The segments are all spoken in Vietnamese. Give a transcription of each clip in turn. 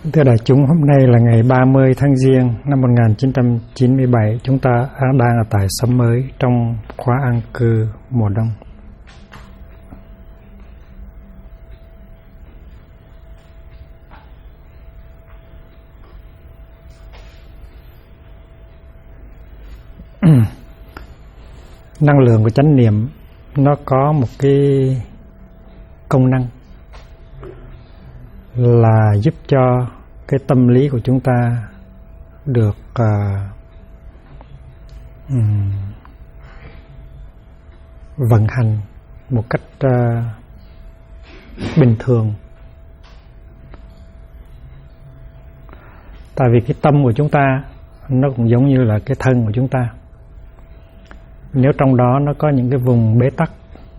Thưa đại chúng, hôm nay là ngày 30 tháng Giêng năm 1997. Chúng ta đang ở tại xóm mới trong khóa an cư mùa đông. Năng lượng của chánh niệm nó có một cái công năng là giúp cho cái tâm lý của chúng ta được vận hành một cách bình thường. Tại vì cái tâm của chúng ta nó cũng giống như là cái thân của chúng ta. Nếu trong đó nó có những cái vùng bế tắc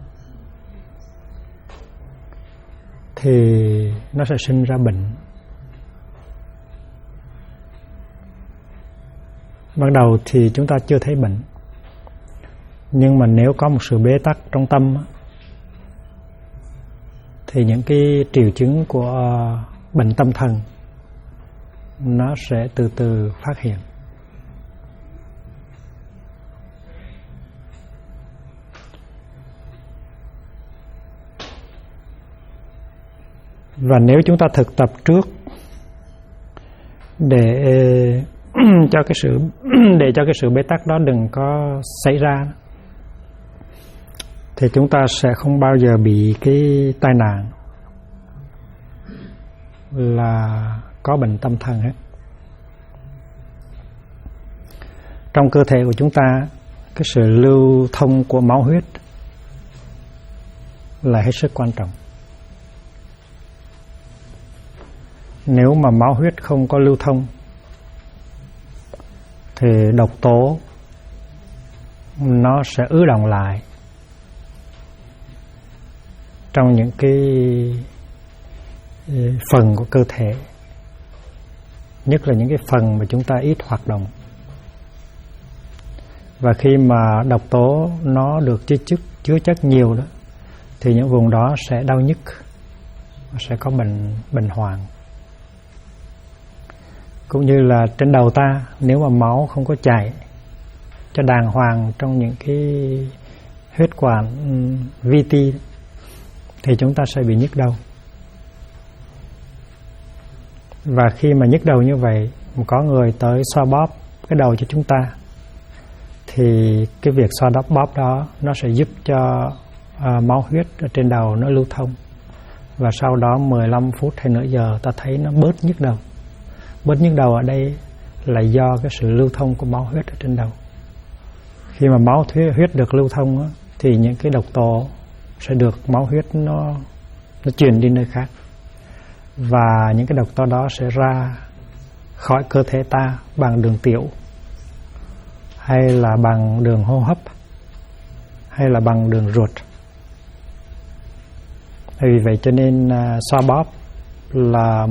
thì nó sẽ sinh ra bệnh. Ban đầu thì chúng ta chưa thấy bệnh, nhưng mà nếu có một sự bế tắc trong tâm thì những cái triệu chứng của bệnh tâm thần nó sẽ từ từ phát hiện. Và nếu chúng ta thực tập trước để cho cái sự bế tắc đó đừng có xảy ra, thì chúng ta sẽ không bao giờ bị cái tai nạn là có bệnh tâm thần hết. Trong cơ thể của chúng ta, cái sự lưu thông của máu huyết là hết sức quan trọng. Nếu mà máu huyết không có lưu thông thì độc tố nó sẽ ứ đọng lại trong những cái phần của cơ thể, nhất là những cái phần mà chúng ta ít hoạt động. Và khi mà độc tố nó được chứa chất nhiều đó, thì những vùng đó sẽ đau nhức, sẽ có bệnh hoạn. Cũng như là trên đầu ta, nếu mà máu không có chảy cho đàng hoàng trong những cái huyết quản vi ti thì chúng ta sẽ bị nhức đầu. Và khi mà nhức đầu như vậy, có người tới xoa bóp cái đầu cho chúng ta, thì cái việc xoa bóp đó nó sẽ giúp cho máu huyết ở trên đầu nó lưu thông. Và sau đó 15 phút hay nửa giờ ta thấy nó bớt nhức đầu. Bớt nhức đầu ở đây là do cái sự lưu thông của máu huyết ở trên đầu. Khi mà máu huyết được lưu thông á, thì những cái độc tố sẽ được máu huyết nó chuyển đi nơi khác. Và những cái độc tố đó sẽ ra khỏi cơ thể ta bằng đường tiểu, hay là bằng đường hô hấp, hay là bằng đường ruột. Vì vậy cho nên xoa bóp là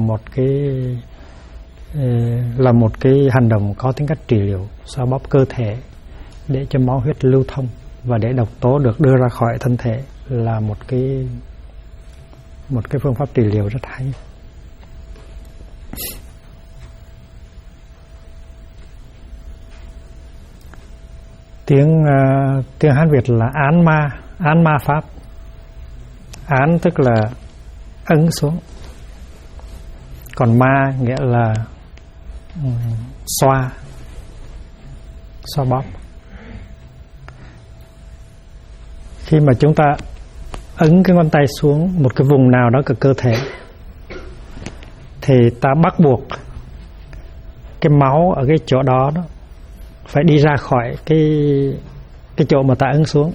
một cái hành động có tính cách trị liệu. Xoa bóp cơ thể để cho máu huyết lưu thông và để độc tố được đưa ra khỏi thân thể là một cái phương pháp trị liệu rất hay. Tiếng Hán Việt là án ma pháp. Án tức là ấn xuống, còn ma nghĩa là xoa bóp. Khi mà chúng ta ấn cái ngón tay xuống một cái vùng nào đó của cơ thể thì ta bắt buộc cái máu ở cái chỗ đó phải đi ra khỏi cái chỗ mà ta ấn xuống.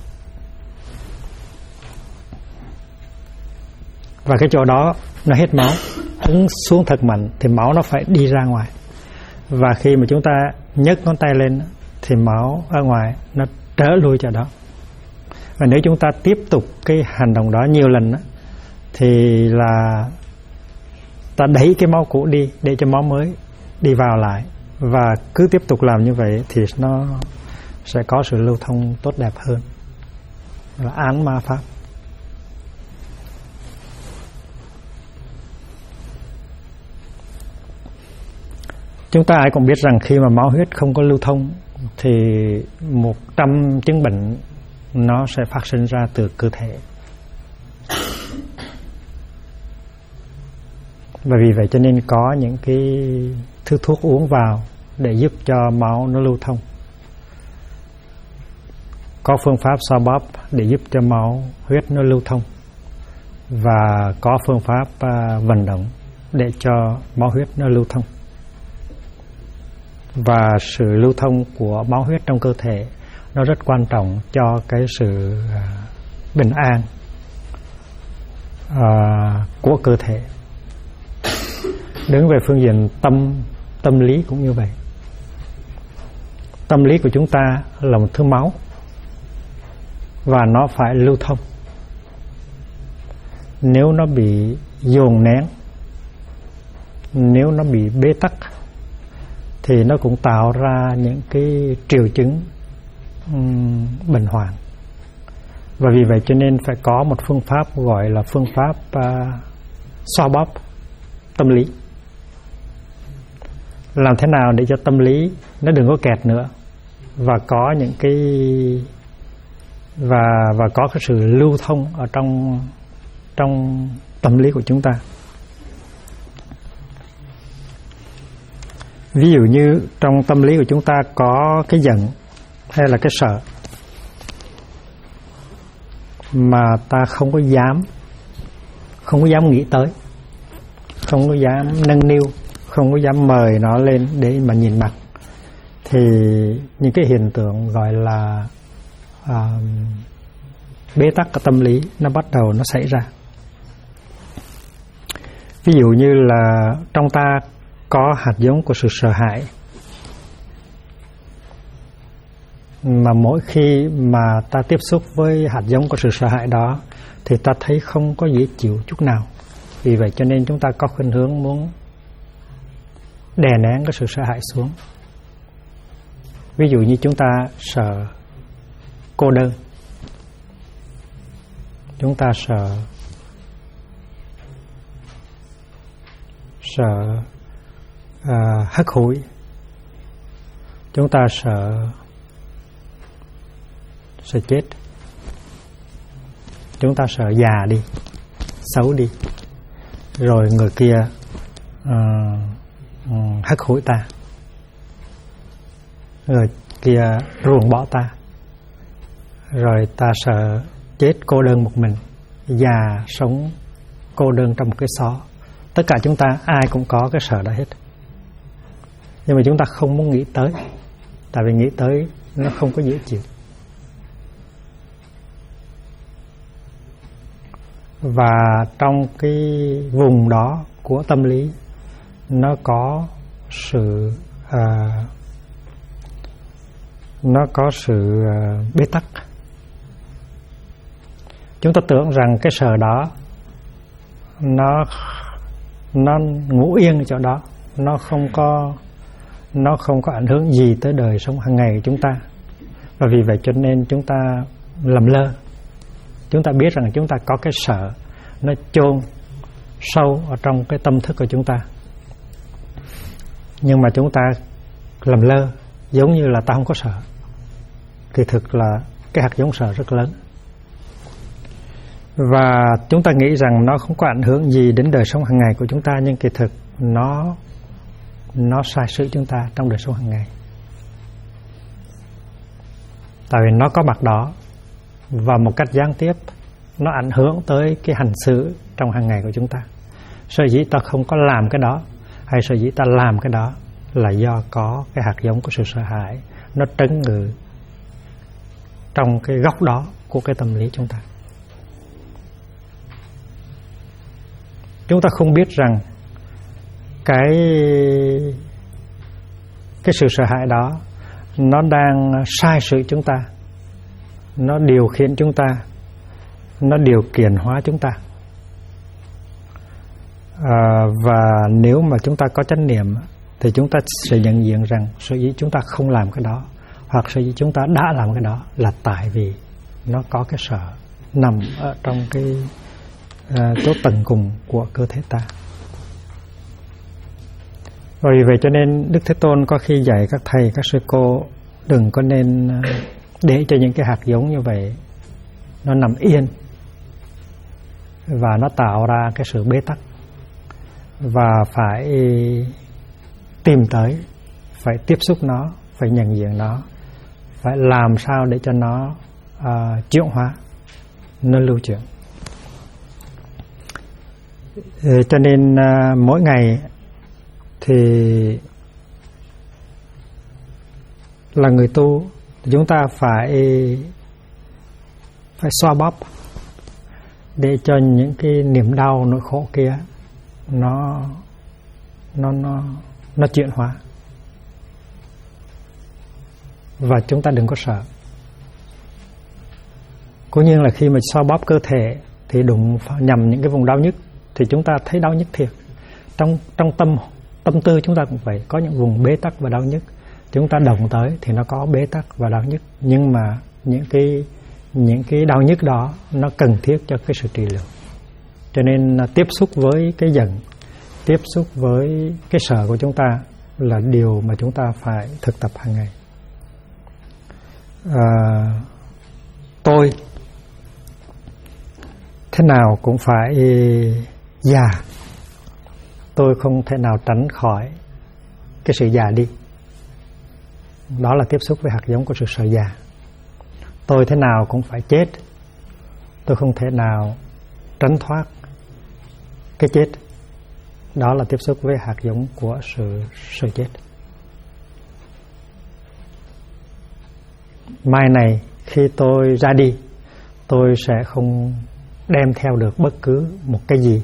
Và cái chỗ đó nó hết máu, ấn xuống thật mạnh thì máu nó phải đi ra ngoài. Và khi mà chúng ta nhấc ngón tay lên thì máu ở ngoài nó trở lui chỗ đó. Và nếu chúng ta tiếp tục cái hành động đó nhiều lần thì là ta đẩy cái máu cũ đi để cho máu mới đi vào lại. Và cứ tiếp tục làm như vậy thì nó sẽ có sự lưu thông tốt đẹp hơn. Là án ma pháp. Chúng ta ai cũng biết rằng khi mà máu huyết không có lưu thông thì 100 chứng bệnh nó sẽ phát sinh ra từ cơ thể. Và vì vậy cho nên có những cái thứ thuốc uống vào để giúp cho máu nó lưu thông. Có phương pháp xoa bóp để giúp cho máu huyết nó lưu thông. Và có phương pháp vận động để cho máu huyết nó lưu thông. Và sự lưu thông của máu huyết trong cơ thể nó rất quan trọng cho cái sự bình an của cơ thể. Đứng về phương diện tâm lý cũng như vậy. Tâm lý của chúng ta là một thứ máu và nó phải lưu thông. Nếu nó bị dồn nén, nếu nó bị bế tắc thì nó cũng tạo ra những cái triệu chứng bệnh hoạn. Và vì vậy cho nên phải có một phương pháp gọi là phương pháp xoa bóp tâm lý. Làm thế nào để cho tâm lý nó đừng có kẹt nữa và có những cái và có cái sự lưu thông ở trong tâm lý của chúng ta. Ví dụ như trong tâm lý của chúng ta có cái giận hay là cái sợ mà ta không có dám nghĩ tới, không có dám nâng niu, không có dám mời nó lên để mà nhìn mặt, thì những cái hiện tượng gọi là bế tắc của tâm lý nó bắt đầu nó xảy ra. Ví dụ như là trong ta có hạt giống của sự sợ hãi, mà mỗi khi mà ta tiếp xúc với hạt giống của sự sợ hãi đó thì ta thấy không có dễ chịu chút nào. Vì vậy cho nên chúng ta có khuynh hướng muốn đè nén cái sự sợ hãi xuống. Ví dụ như chúng ta sợ cô đơn, chúng ta sợ hắt hủi, chúng ta sợ chết, chúng ta sợ già đi, xấu đi, rồi người kia hắt hủi ta, người kia ruồng bỏ ta, rồi ta sợ chết cô đơn một mình, già sống cô đơn trong một cái xó. Tất cả chúng ta ai cũng có cái sợ đó hết. Nhưng mà chúng ta không muốn nghĩ tới, tại vì nghĩ tới nó không có dễ chịu. Và trong cái vùng đó của tâm lý nó có sự bế tắc. Chúng ta tưởng rằng cái sợ đó nó ngủ yên ở chỗ đó, nó không có ảnh hưởng gì tới đời sống hàng ngày của chúng ta. Và vì vậy cho nên chúng ta lầm lơ. Chúng ta biết rằng chúng ta có cái sợ nó chôn sâu ở trong cái tâm thức của chúng ta, nhưng mà chúng ta lầm lơ, giống như là ta không có sợ. Thì thực là cái hạt giống sợ rất lớn. Và chúng ta nghĩ rằng nó không có ảnh hưởng gì đến đời sống hàng ngày của chúng ta, nhưng kỳ thực nó sai sự chúng ta trong đời sống hàng ngày. Tại vì nó có mặt đó, và một cách gián tiếp nó ảnh hưởng tới cái hành xử trong hàng ngày của chúng ta. Sở dĩ ta không có làm cái đó, hay sở dĩ ta làm cái đó, là do có cái hạt giống của sự sợ hãi nó trấn ngự trong cái góc đó của cái tâm lý chúng ta. Chúng ta không biết rằng cái sự sợ hãi đó nó đang sai sự chúng ta, nó điều khiển chúng ta, nó điều khiển hóa chúng ta. Và nếu mà chúng ta có chánh niệm thì chúng ta sẽ nhận diện rằng sở dĩ chúng ta không làm cái đó, hoặc sở dĩ chúng ta đã làm cái đó, là tại vì nó có cái sợ nằm ở trong cái chỗ tận cùng của cơ thể ta. Và vì vậy cho nên Đức Thế Tôn có khi dạy các thầy, các sư cô đừng có nên để cho những cái hạt giống như vậy nó nằm yên và nó tạo ra cái sự bế tắc, và phải tìm tới, phải tiếp xúc nó, phải nhận diện nó, phải làm sao để cho nó chuyển hóa, nó lưu chuyển. Cho nên mỗi ngày thì là người tu, chúng ta phải xoa bóp để cho những cái niềm đau, nỗi khổ kia nó chuyển hóa. Và chúng ta đừng có sợ. Cố nhiên là khi mà xoa bóp cơ thể thì đụng nhầm những cái vùng đau nhức thì chúng ta thấy đau nhức thiệt. Trong tâm tư chúng ta cũng vậy, có những vùng bế tắc và đau nhức. Chúng ta động tới thì nó có bế tắc và đau nhức, nhưng mà những cái đau nhức đó nó cần thiết cho cái sự trị liệu. Cho nên tiếp xúc với cái giận, tiếp xúc với cái sợ của chúng ta là điều mà chúng ta phải thực tập hàng ngày. Tôi thế nào cũng phải già, tôi không thể nào tránh khỏi cái sự già đi. Đó là tiếp xúc với hạt giống của sự sợ già. Tôi thế nào cũng phải chết, tôi không thể nào tránh thoát cái chết. Đó là tiếp xúc với hạt giống của sự chết. Mai này khi tôi ra đi, tôi sẽ không đem theo được bất cứ một cái gì.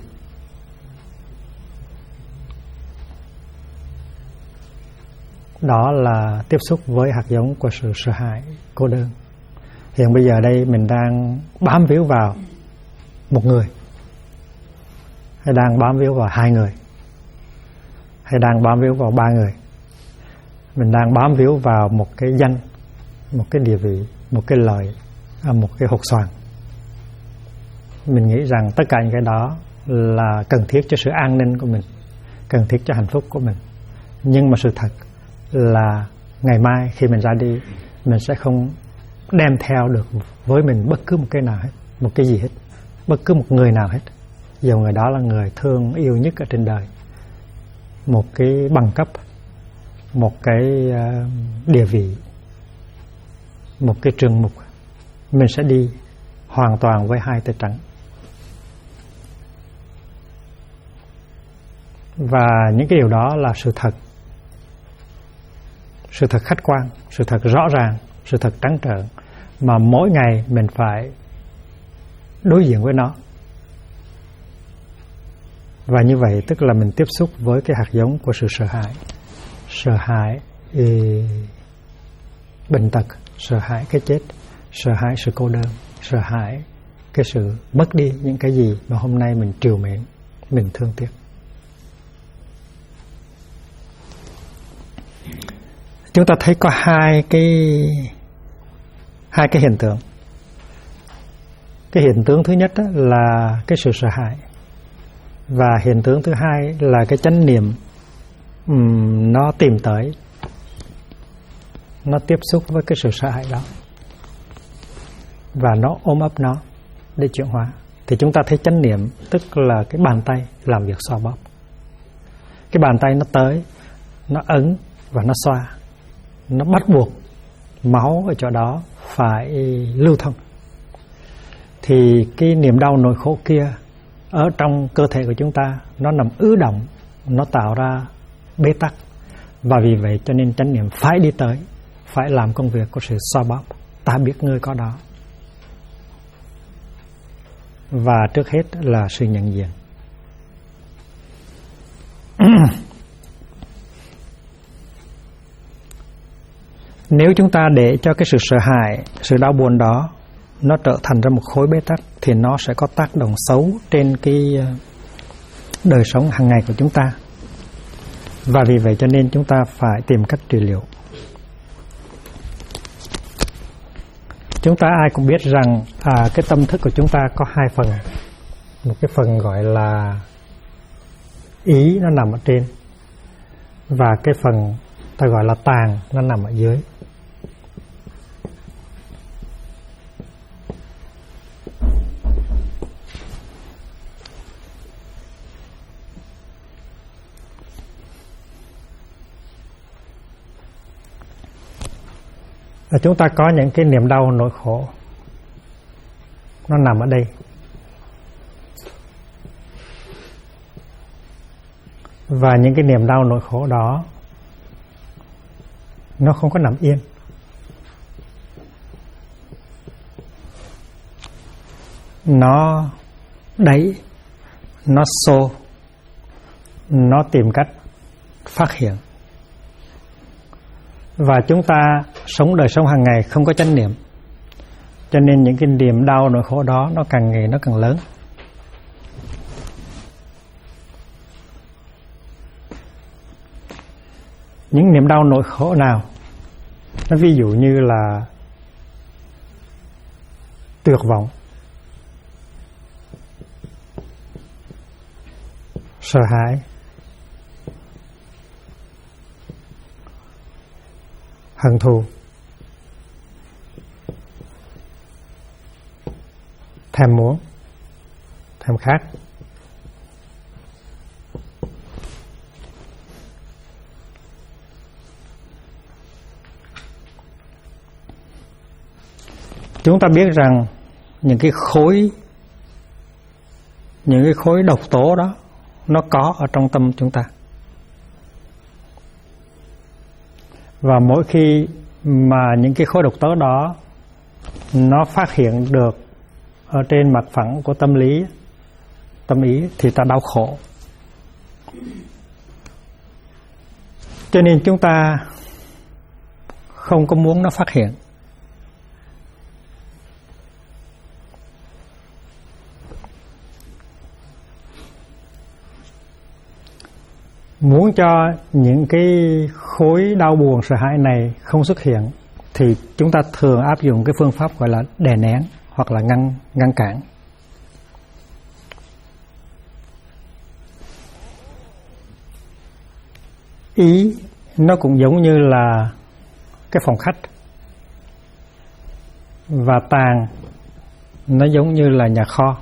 Đó là tiếp xúc với hạt giống của sự sợ hãi, cô đơn. Hiện bây giờ đây mình đang bám víu vào một người, hay đang bám víu vào hai người, hay đang bám víu vào ba người. Mình đang bám víu vào một cái danh, một cái địa vị, một cái lợi, một cái hột xoàn. Mình nghĩ rằng tất cả những cái đó là cần thiết cho sự an ninh của mình, cần thiết cho hạnh phúc của mình. Nhưng mà sự thật là ngày mai khi mình ra đi, mình sẽ không đem theo được với mình bất cứ một cái nào hết, một cái gì hết, bất cứ một người nào hết. Dù người đó là người thương yêu nhất ở trên đời, một cái bằng cấp, một cái địa vị, một cái trường mục, mình sẽ đi hoàn toàn với hai tay trắng. Và những cái điều đó là sự thật, sự thật khách quan, sự thật rõ ràng, sự thật trắng trợn, mà mỗi ngày mình phải đối diện với nó. Và như vậy tức là mình tiếp xúc với cái hạt giống của sự sợ hãi bệnh tật, sợ hãi cái chết, sợ hãi sự cô đơn, sợ hãi cái sự mất đi những cái gì mà hôm nay mình trìu mến, mình thương tiếc. Chúng ta thấy có hai cái hiện tượng. Cái hiện tượng thứ nhất là cái sự sợ hãi, và hiện tượng thứ hai là cái chánh niệm nó tìm tới, nó tiếp xúc với cái sự sợ hãi đó và nó ôm ấp nó để chuyển hóa. Thì chúng ta thấy chánh niệm tức là cái bàn tay làm việc xoa bóp. Cái bàn tay nó tới, nó ấn và nó xoa, nó bắt buộc máu ở chỗ đó phải lưu thông. Thì cái niềm đau nỗi khổ kia ở trong cơ thể của chúng ta nó nằm ứ động, nó tạo ra bế tắc. Và vì vậy cho nên chánh niệm phải đi tới, phải làm công việc của sự xoa bóp. Ta biết ngươi có đó. Và trước hết là sự nhận diện. Nếu chúng ta để cho cái sự sợ hãi, sự đau buồn đó nó trở thành ra một khối bế tắc, thì nó sẽ có tác động xấu trên cái đời sống hàng ngày của chúng ta. Và vì vậy cho nên chúng ta phải tìm cách trị liệu. Chúng ta ai cũng biết rằng cái tâm thức của chúng ta có hai phần. Một cái phần gọi là ý, nó nằm ở trên. và cái phần ta gọi là tàn nó nằm ở dưới. Và chúng ta có những cái niềm đau nỗi khổ nó nằm ở đây. Và những cái niềm đau nỗi khổ đó nó không có nằm yên. Nó đẩy, nó xô, nó tìm cách phát hiện. Và chúng ta sống đời sống hàng ngày không có chánh niệm, cho nên những cái niềm đau nỗi khổ đó nó càng ngày nó càng lớn. Những niềm đau nỗi khổ nào? Nó ví dụ như là tuyệt vọng, sợ hãi, hận thù, thèm muốn, thèm khát. Chúng ta biết rằng những cái khối độc tố đó nó có ở trong tâm chúng ta. Và mỗi khi mà những cái khối độc tố đó nó phát hiện được ở trên mặt phẳng của tâm ý thì ta đau khổ. Cho nên chúng ta không có muốn nó phát hiện. Muốn cho những cái khối đau buồn sợ hãi này không xuất hiện thì chúng ta thường áp dụng cái phương pháp gọi là đè nén hoặc là ngăn cản. Ý nó cũng giống như là cái phòng khách, và tàn nó giống như là nhà kho.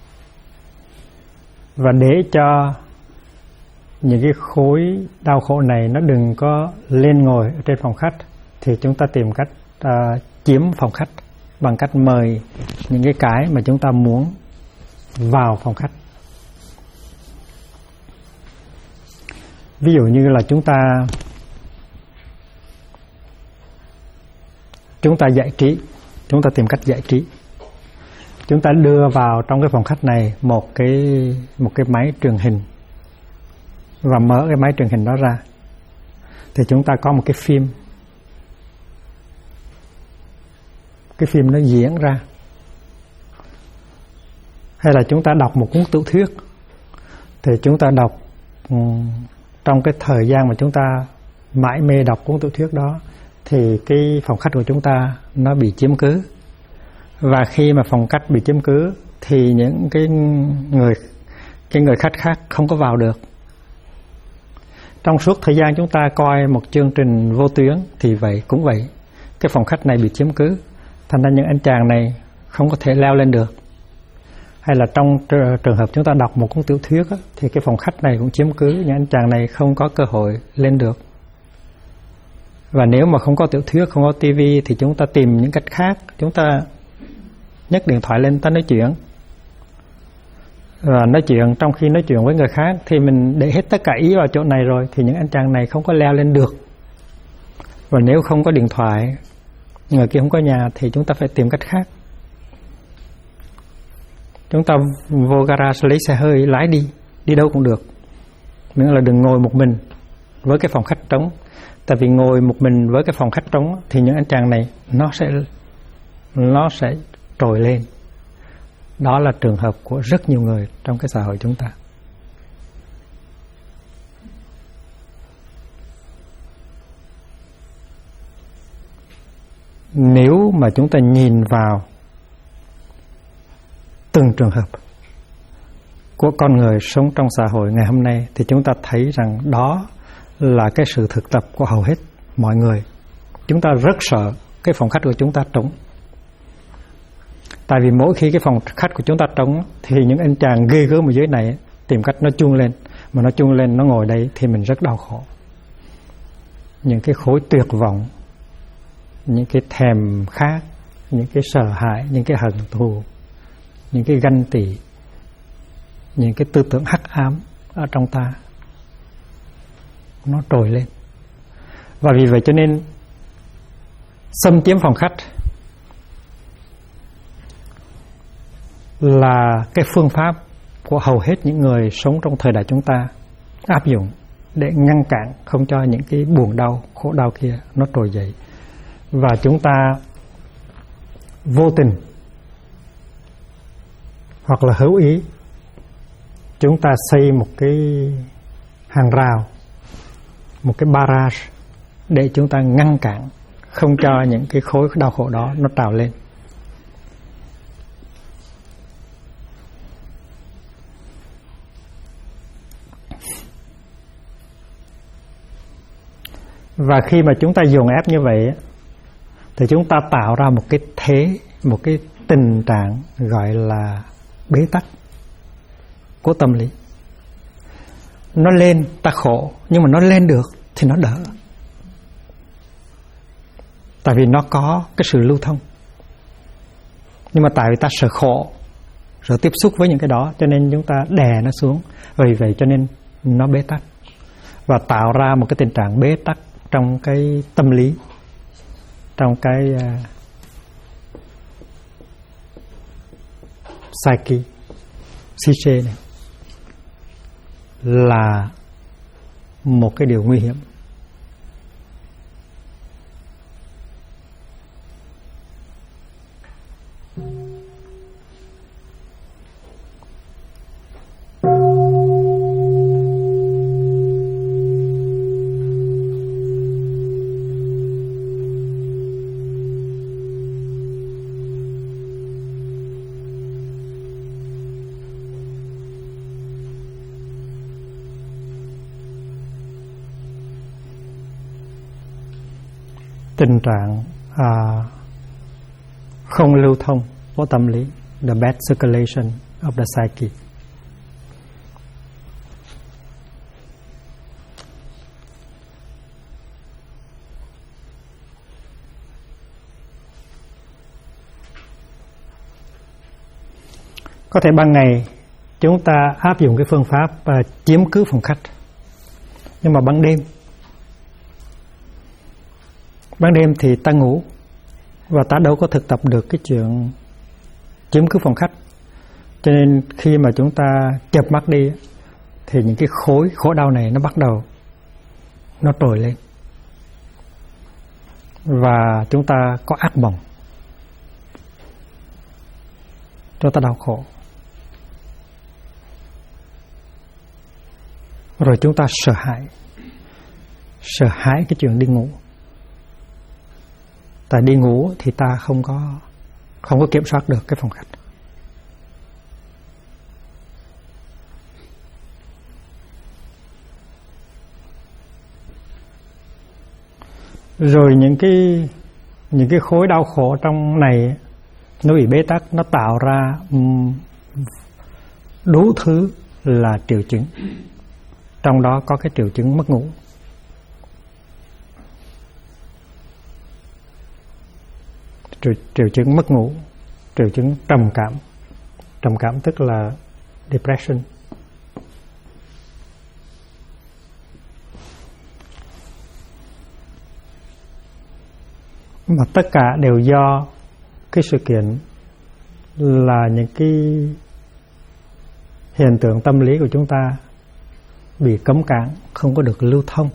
Và để cho những cái khối đau khổ này nó đừng có lên ngồi ở trên phòng khách thì chúng ta tìm cách chiếm phòng khách bằng cách mời những cái mà chúng ta muốn vào phòng khách. Ví dụ như là chúng ta giải trí, chúng ta tìm cách giải trí. Chúng ta đưa vào trong cái phòng khách này một cái máy truyền hình và mở cái máy truyền hình đó ra thì chúng ta có một cái phim. Cái phim nó diễn ra. Hay là chúng ta đọc một cuốn tiểu thuyết thì chúng ta đọc trong cái thời gian mà chúng ta mải mê đọc cuốn tiểu thuyết đó thì cái phòng khách của chúng ta nó bị chiếm cứ. Và khi mà phòng khách bị chiếm cứ thì những cái người khách khác không có vào được. Trong suốt thời gian chúng ta coi một chương trình vô tuyến thì cũng vậy. Cái phòng khách này bị chiếm cứ, thành ra những anh chàng này không có thể leo lên được. Hay là trong trường hợp chúng ta đọc một cuốn tiểu thuyết thì cái phòng khách này cũng chiếm cứ, những anh chàng này không có cơ hội lên được. Và nếu mà không có tiểu thuyết, không có tivi thì chúng ta tìm những cách khác. Chúng ta nhấc điện thoại lên ta nói chuyện. Và nói chuyện, trong khi nói chuyện với người khác thì mình để hết tất cả ý vào chỗ này rồi thì những anh chàng này không có leo lên được. Và nếu không có điện thoại, người kia không có nhà thì chúng ta phải tìm cách khác. Chúng ta vô garage lấy xe hơi lái đi đâu cũng được, miễn là đừng ngồi một mình với cái phòng khách trống. Tại vì ngồi một mình với cái phòng khách trống thì những anh chàng này nó sẽ trồi lên. Đó là trường hợp của rất nhiều người trong cái xã hội chúng ta. Nếu mà chúng ta nhìn vào từng trường hợp của con người sống trong xã hội ngày hôm nay thì chúng ta thấy rằng đó là cái sự thực tập của hầu hết mọi người. Chúng ta rất sợ cái phòng khách của chúng ta trống. Tại vì mỗi khi cái phòng khách của chúng ta trống thì những anh chàng ghê gớm ở dưới này tìm cách nó chuông lên. Mà nó chuông lên, nó ngồi đây thì mình rất đau khổ. Những cái khối tuyệt vọng, những cái thèm khát, những cái sợ hãi, những cái hận thù, những cái ganh tị, những cái tư tưởng hắc ám ở trong ta nó trồi lên. Và vì vậy cho nên xâm chiếm phòng khách là cái phương pháp của hầu hết những người sống trong thời đại chúng ta áp dụng để ngăn cản không cho những cái buồn đau, khổ đau kia nó trồi dậy. Và chúng ta vô tình hoặc là hữu ý, chúng ta xây một cái hàng rào, một cái barrage để chúng ta ngăn cản không cho những cái khối đau khổ đó nó trào lên. Và khi mà chúng ta dồn ép như vậy thì chúng ta tạo ra một cái thế, một cái tình trạng gọi là bế tắc của tâm lý. Nó lên ta khổ, nhưng mà nó lên được thì nó đỡ. Tại vì nó có cái sự lưu thông. Nhưng mà tại vì ta sợ khổ, sợ tiếp xúc với những cái đó, cho nên chúng ta đè nó xuống. Vì vậy cho nên nó bế tắc. Và tạo ra một cái tình trạng bế tắc trong cái tâm lý, trong cái psyche này, là một cái điều nguy hiểm. Tình trạng không lưu thông của tâm lý, the bad circulation of the psyche. Có thể ban ngày chúng ta áp dụng cái phương pháp chiếm cứ phòng khách, nhưng mà ban đêm thì ta ngủ và ta đâu có thực tập được cái chuyện chiếm cứ phòng khách. Cho nên khi mà chúng ta chợp mắt đi thì những cái khổ đau này nó bắt đầu nó trồi lên và chúng ta có ác mộng, chúng ta đau khổ, rồi chúng ta sợ hãi cái chuyện đi ngủ. Tại đi ngủ thì ta không có kiểm soát được cái phòng khách. Rồi những cái khối đau khổ trong này nó bị bế tắc, nó tạo ra đủ thứ là triệu chứng. Trong đó có cái triệu chứng mất ngủ. Triệu chứng mất ngủ, triệu chứng trầm cảm tức là depression. Mà tất cả đều do cái sự kiện là những cái hiện tượng tâm lý của chúng ta bị cấm cản, không có được lưu thông.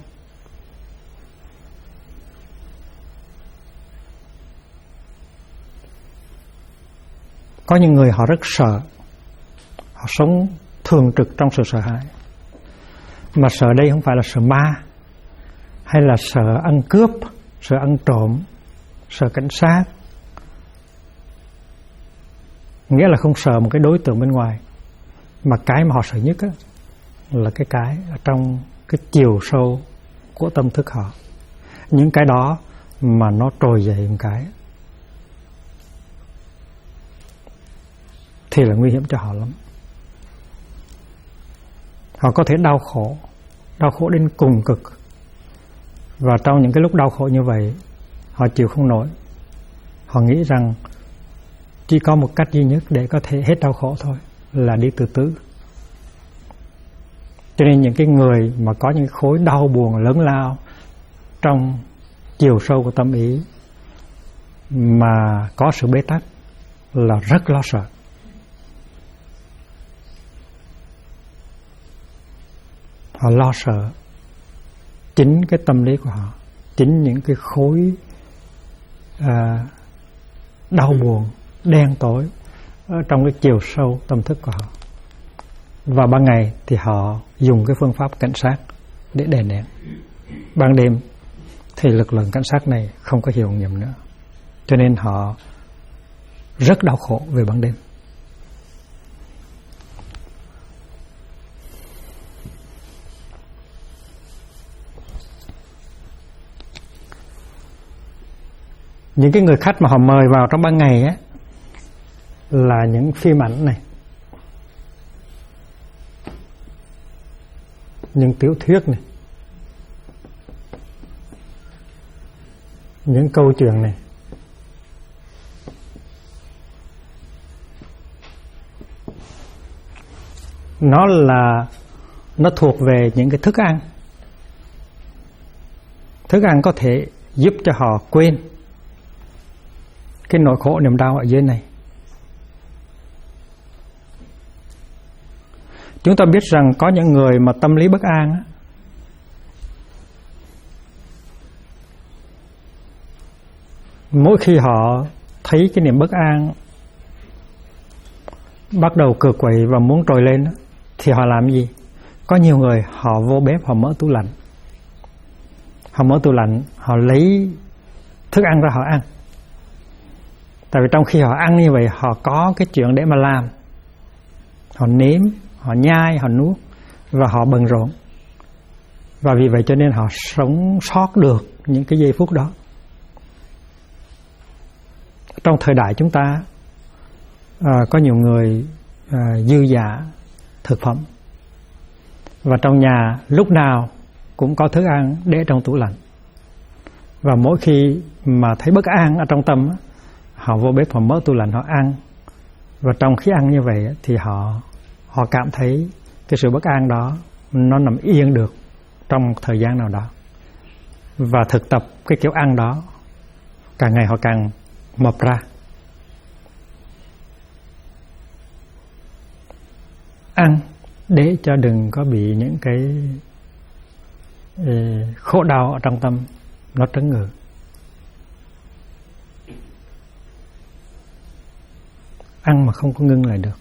Có những người họ rất sợ, họ sống thường trực trong sự sợ hãi. Mà sợ đây không phải là sợ ma, hay là sợ ăn cướp, sợ ăn trộm, sợ cảnh sát. Nghĩa là không sợ một cái đối tượng bên ngoài, mà cái mà họ sợ nhất á, là cái ở trong cái chiều sâu của tâm thức họ. Những cái đó mà nó trồi dậy một cái thì là nguy hiểm cho họ lắm. Họ có thể đau khổ đến cùng cực. Và trong những cái lúc đau khổ như vậy, họ chịu không nổi. Họ nghĩ rằng chỉ có một cách duy nhất để có thể hết đau khổ thôi, là đi tự tử. Cho nên những cái người mà có những khối đau buồn lớn lao trong chiều sâu của tâm ý mà có sự bế tắc là rất lo sợ. Họ lo sợ chính cái tâm lý của họ, chính những cái khối đau buồn, đen tối ở trong cái chiều sâu tâm thức của họ. Và ban ngày thì họ dùng cái phương pháp cảnh sát để đè nén. Ban đêm thì lực lượng cảnh sát này không có hiệu nghiệm nữa. Cho nên họ rất đau khổ về ban đêm. Những cái người khách mà họ mời vào trong ban ngày á là những phim ảnh này, những tiểu thuyết này, những câu chuyện này. Nó thuộc về những cái thức ăn. Thức ăn có thể giúp cho họ quên cái nỗi khổ niềm đau ở dưới này. Chúng ta biết rằng có những người mà tâm lý bất an, mỗi khi họ thấy cái niềm bất an bắt đầu cựa quậy và muốn trồi lên thì họ làm gì? Có nhiều người họ vô bếp, họ mở tủ lạnh. Họ mở tủ lạnh, họ lấy thức ăn ra họ ăn. Tại vì trong khi họ ăn như vậy, họ có cái chuyện để mà làm. Họ nếm, họ nhai, họ nuốt và họ bận rộn. Và vì vậy cho nên họ sống sót được những cái giây phút đó. Trong thời đại chúng ta có nhiều người dư dả thực phẩm. Và trong nhà lúc nào cũng có thức ăn để trong tủ lạnh. Và mỗi khi mà thấy bất an ở trong tâm, họ vô bếp, họ mở tủ lạnh, họ ăn. Và trong khi ăn như vậy thì họ cảm thấy cái sự bất an đó nó nằm yên được trong một thời gian nào đó. Và thực tập cái kiểu ăn đó, càng ngày họ càng mập ra. Ăn để cho đừng có bị những cái khổ đau ở trong tâm nó trấn ngự. Ăn mà không có ngưng lại được.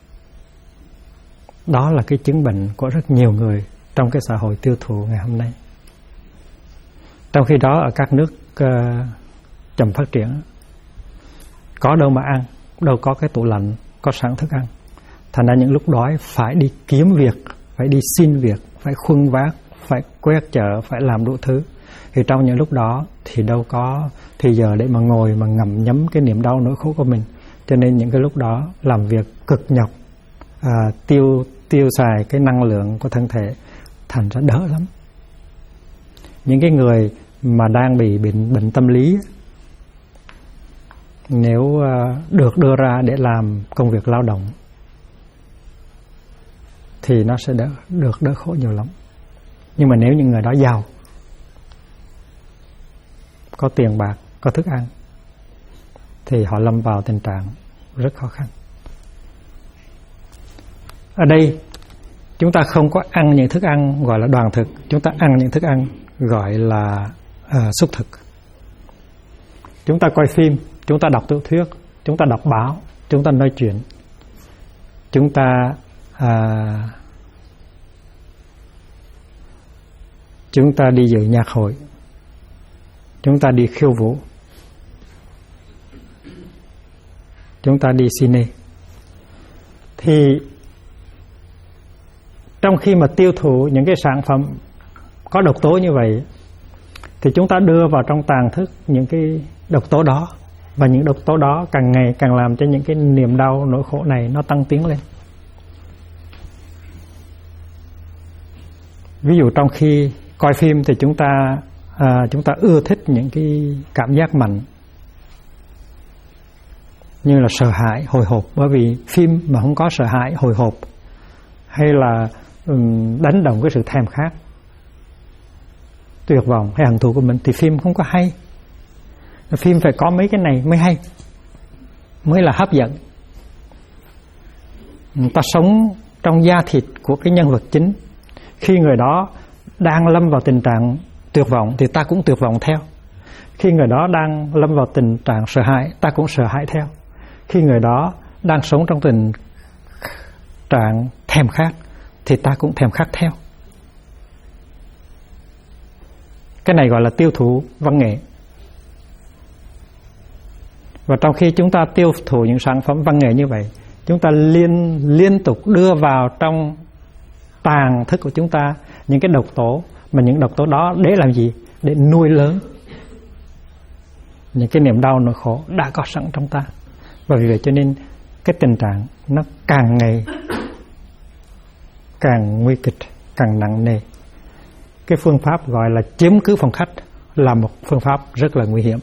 Đó là cái chứng bệnh của rất nhiều người trong cái xã hội tiêu thụ ngày hôm nay. Trong khi đó ở các nước chậm phát triển, có đâu mà ăn, đâu có cái tủ lạnh có sẵn thức ăn. Thành ra những lúc đói phải đi kiếm việc, phải đi xin việc, phải khuân vác, phải quét chợ, phải làm đủ thứ. Thì trong những lúc đó thì đâu có thì giờ để mà ngồi mà ngậm nhấm cái niềm đau nỗi khổ của mình. Cho nên những cái lúc đó làm việc cực nhọc, tiêu xài cái năng lượng của thân thể, thành ra đỡ lắm. Những cái người mà đang bị bệnh tâm lý, nếu được đưa ra để làm công việc lao động thì nó sẽ đỡ khổ nhiều lắm. Nhưng mà nếu những người đó giàu, có tiền bạc, có thức ăn, thì họ lâm vào tình trạng rất khó khăn. Ở đây chúng ta không có ăn những thức ăn gọi là đoàn thực, chúng ta ăn những thức ăn gọi là xúc thực. Chúng ta coi phim, chúng ta đọc tiểu thuyết, chúng ta đọc báo, chúng ta nói chuyện, chúng ta đi dự nhạc hội, chúng ta đi khiêu vũ, chúng ta đi cine. Thì trong khi mà tiêu thụ những cái sản phẩm có độc tố như vậy thì chúng ta đưa vào trong tàng thức những cái độc tố đó, và những độc tố đó càng ngày càng làm cho những cái niềm đau nỗi khổ này nó tăng tiến lên. Ví dụ trong khi coi phim thì chúng ta ưa thích những cái cảm giác mạnh như là sợ hãi, hồi hộp, bởi vì phim mà không có sợ hãi, hồi hộp hay là đánh động cái sự thèm khát, tuyệt vọng hay hận thù của mình thì phim không có hay. Phim phải có mấy cái này mới hay, mới là hấp dẫn. Ta sống trong da thịt của cái nhân vật chính, khi người đó đang lâm vào tình trạng tuyệt vọng thì ta cũng tuyệt vọng theo. Khi người đó đang lâm vào tình trạng sợ hãi, ta cũng sợ hãi theo. Khi người đó đang sống trong tình trạng thèm khát thì ta cũng thèm khát theo. Cái này gọi là tiêu thụ văn nghệ. Và trong khi chúng ta tiêu thụ những sản phẩm văn nghệ như vậy, chúng ta liên tục đưa vào trong tàng thức của chúng ta những cái độc tố, mà những độc tố đó để làm gì? Để nuôi lớn những cái niềm đau nỗi khổ đã có sẵn trong ta. Và vì vậy cho nên cái tình trạng nó càng ngày càng nguy kịch, càng nặng nề. Cái phương pháp gọi là chiếm cứ phòng khách là một phương pháp rất là nguy hiểm.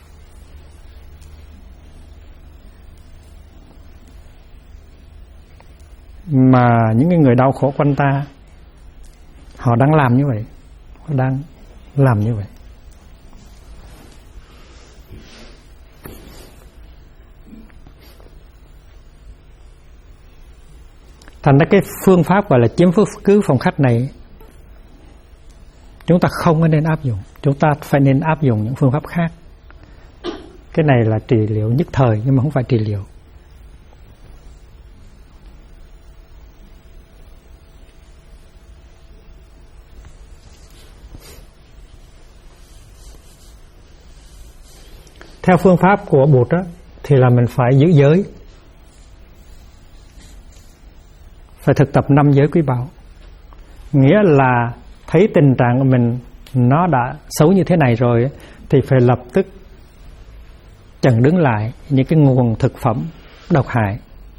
Mà những người đau khổ quanh ta, họ đang làm như vậy. Họ đang làm như vậy. Thành ra cái phương pháp gọi là chiếm cứ phòng khách này chúng ta không có nên áp dụng. Chúng ta phải nên áp dụng những phương pháp khác. Cái này là trị liệu nhất thời nhưng mà không phải trị liệu. Theo phương pháp của Bụt đó, thì là mình phải giữ giới, phải thực tập 5 giới quý báu. Nghĩa là thấy tình trạng của mình nó đã xấu như thế này rồi thì phải lập tức chặn đứng lại những cái nguồn thực phẩm độc hại.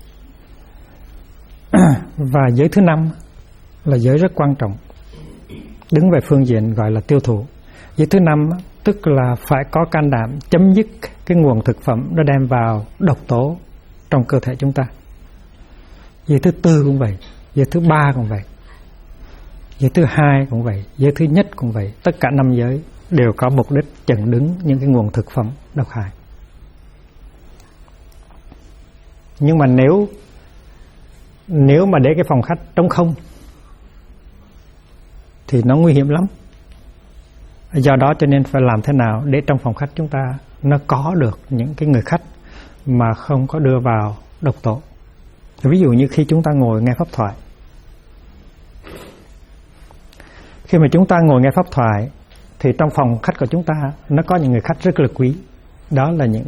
Và giới thứ 5 là giới rất quan trọng, đứng về phương diện gọi là tiêu thụ. Giới thứ 5 tức là phải có can đảm chấm dứt cái nguồn thực phẩm nó đem vào độc tố trong cơ thể chúng ta. Giới thứ 4 cũng vậy, giới thứ 3 cũng vậy, giới thứ 2 cũng vậy, giới thứ nhất cũng vậy. Tất cả 5 giới đều có mục đích chặn đứng những cái nguồn thực phẩm độc hại. Nhưng mà nếu mà để cái phòng khách trống không thì nó nguy hiểm lắm. Do đó cho nên phải làm thế nào để trong phòng khách chúng ta nó có được những cái người khách mà không có đưa vào độc tố. Ví dụ như khi chúng ta ngồi nghe pháp thoại, khi mà chúng ta ngồi nghe pháp thoại thì trong phòng khách của chúng ta nó có những người khách rất là quý. Đó là những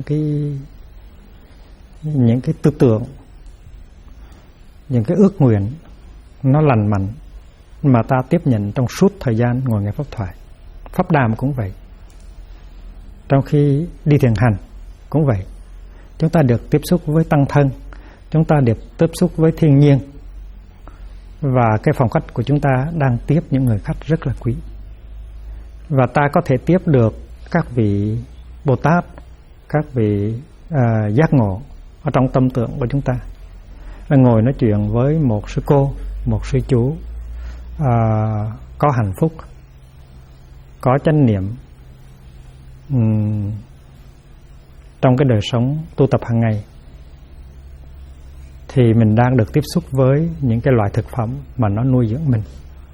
cái tư tưởng, những cái ước nguyện nó lành mạnh mà ta tiếp nhận trong suốt thời gian ngồi nghe pháp thoại. Pháp đàm cũng vậy, trong khi đi thiền hành cũng vậy. Chúng ta được tiếp xúc với tăng thân, chúng ta được tiếp xúc với thiên nhiên, và cái phòng khách của chúng ta đang tiếp những người khách rất là quý. Và ta có thể tiếp được các vị Bồ Tát, các vị giác ngộ ở trong tâm tưởng của chúng ta. Ngồi nói chuyện với một sư cô, một sư chú có hạnh phúc, có chánh niệm trong cái đời sống tu tập hàng ngày, thì mình đang được tiếp xúc với những cái loại thực phẩm mà nó nuôi dưỡng mình.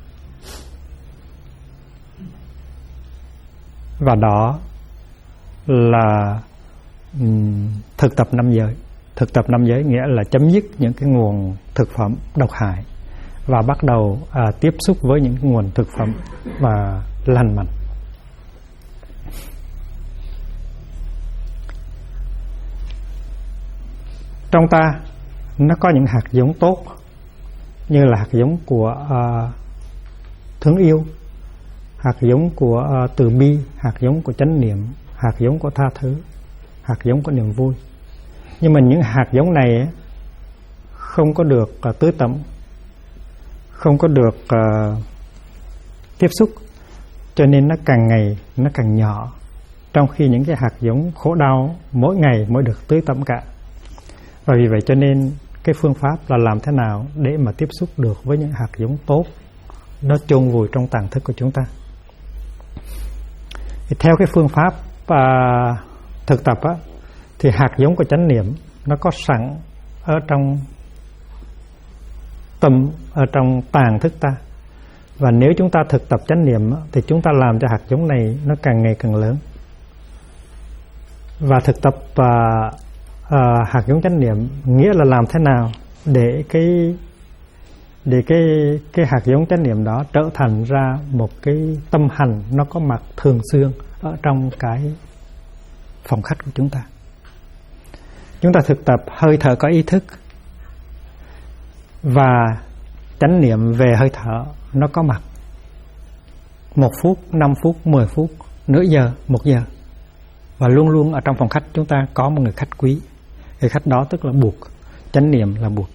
Và đó là thực tập 5 giới. Thực tập 5 giới nghĩa là chấm dứt những cái nguồn thực phẩm độc hại và bắt đầu tiếp xúc với những cái nguồn thực phẩm và lành mạnh. Trong ta nó có những hạt giống tốt, như là hạt giống của thương yêu, hạt giống của từ bi, hạt giống của chánh niệm, hạt giống của tha thứ, hạt giống của niềm vui. Nhưng mà những hạt giống này không có được tưới tẩm, không có được tiếp xúc, cho nên nó càng ngày nó càng nhỏ, trong khi những cái hạt giống khổ đau mỗi ngày mới được tưới tẩm cả. Và vì vậy cho nên cái phương pháp là làm thế nào để mà tiếp xúc được với những hạt giống tốt, nó chôn vùi trong tàng thức của chúng ta. Thì theo cái phương pháp thực tập á, thì hạt giống của chánh niệm nó có sẵn ở trong tâm, ở trong tàng thức ta. Và nếu chúng ta thực tập chánh niệm á, thì chúng ta làm cho hạt giống này nó càng ngày càng lớn. Và thực tập hạt giống chánh niệm nghĩa là làm thế nào để cái hạt giống chánh niệm đó trở thành ra một cái tâm hành nó có mặt thường xuyên ở trong cái phòng khách của chúng ta. Chúng ta thực tập hơi thở có ý thức và chánh niệm về hơi thở nó có mặt 1 phút, 5 phút, 10 phút, nửa giờ, 1 giờ. Và luôn luôn ở trong phòng khách chúng ta có một người khách quý. Người khách đó tức là Bụt, chánh niệm là Bụt.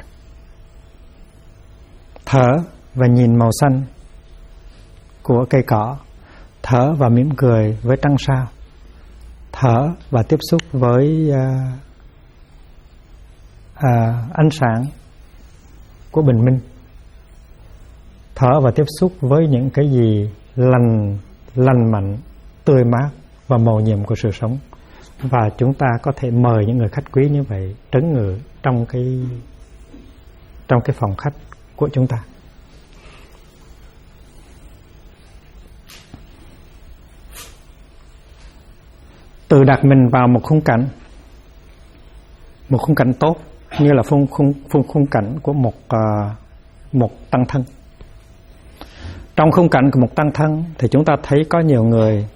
Thở và nhìn màu xanh của cây cỏ, thở và mỉm cười với trăng sao, thở và tiếp xúc với ánh sáng của bình minh, thở và tiếp xúc với những cái gì lành mạnh, tươi mát và màu nhiệm của sự sống. Và chúng ta có thể mời những người khách quý như vậy trấn ngự trong cái phòng khách của chúng ta. Tự đặt mình vào một khung cảnh tốt, như là khung cảnh của một tăng thân. Trong khung cảnh của một tăng thân thì chúng ta thấy có nhiều người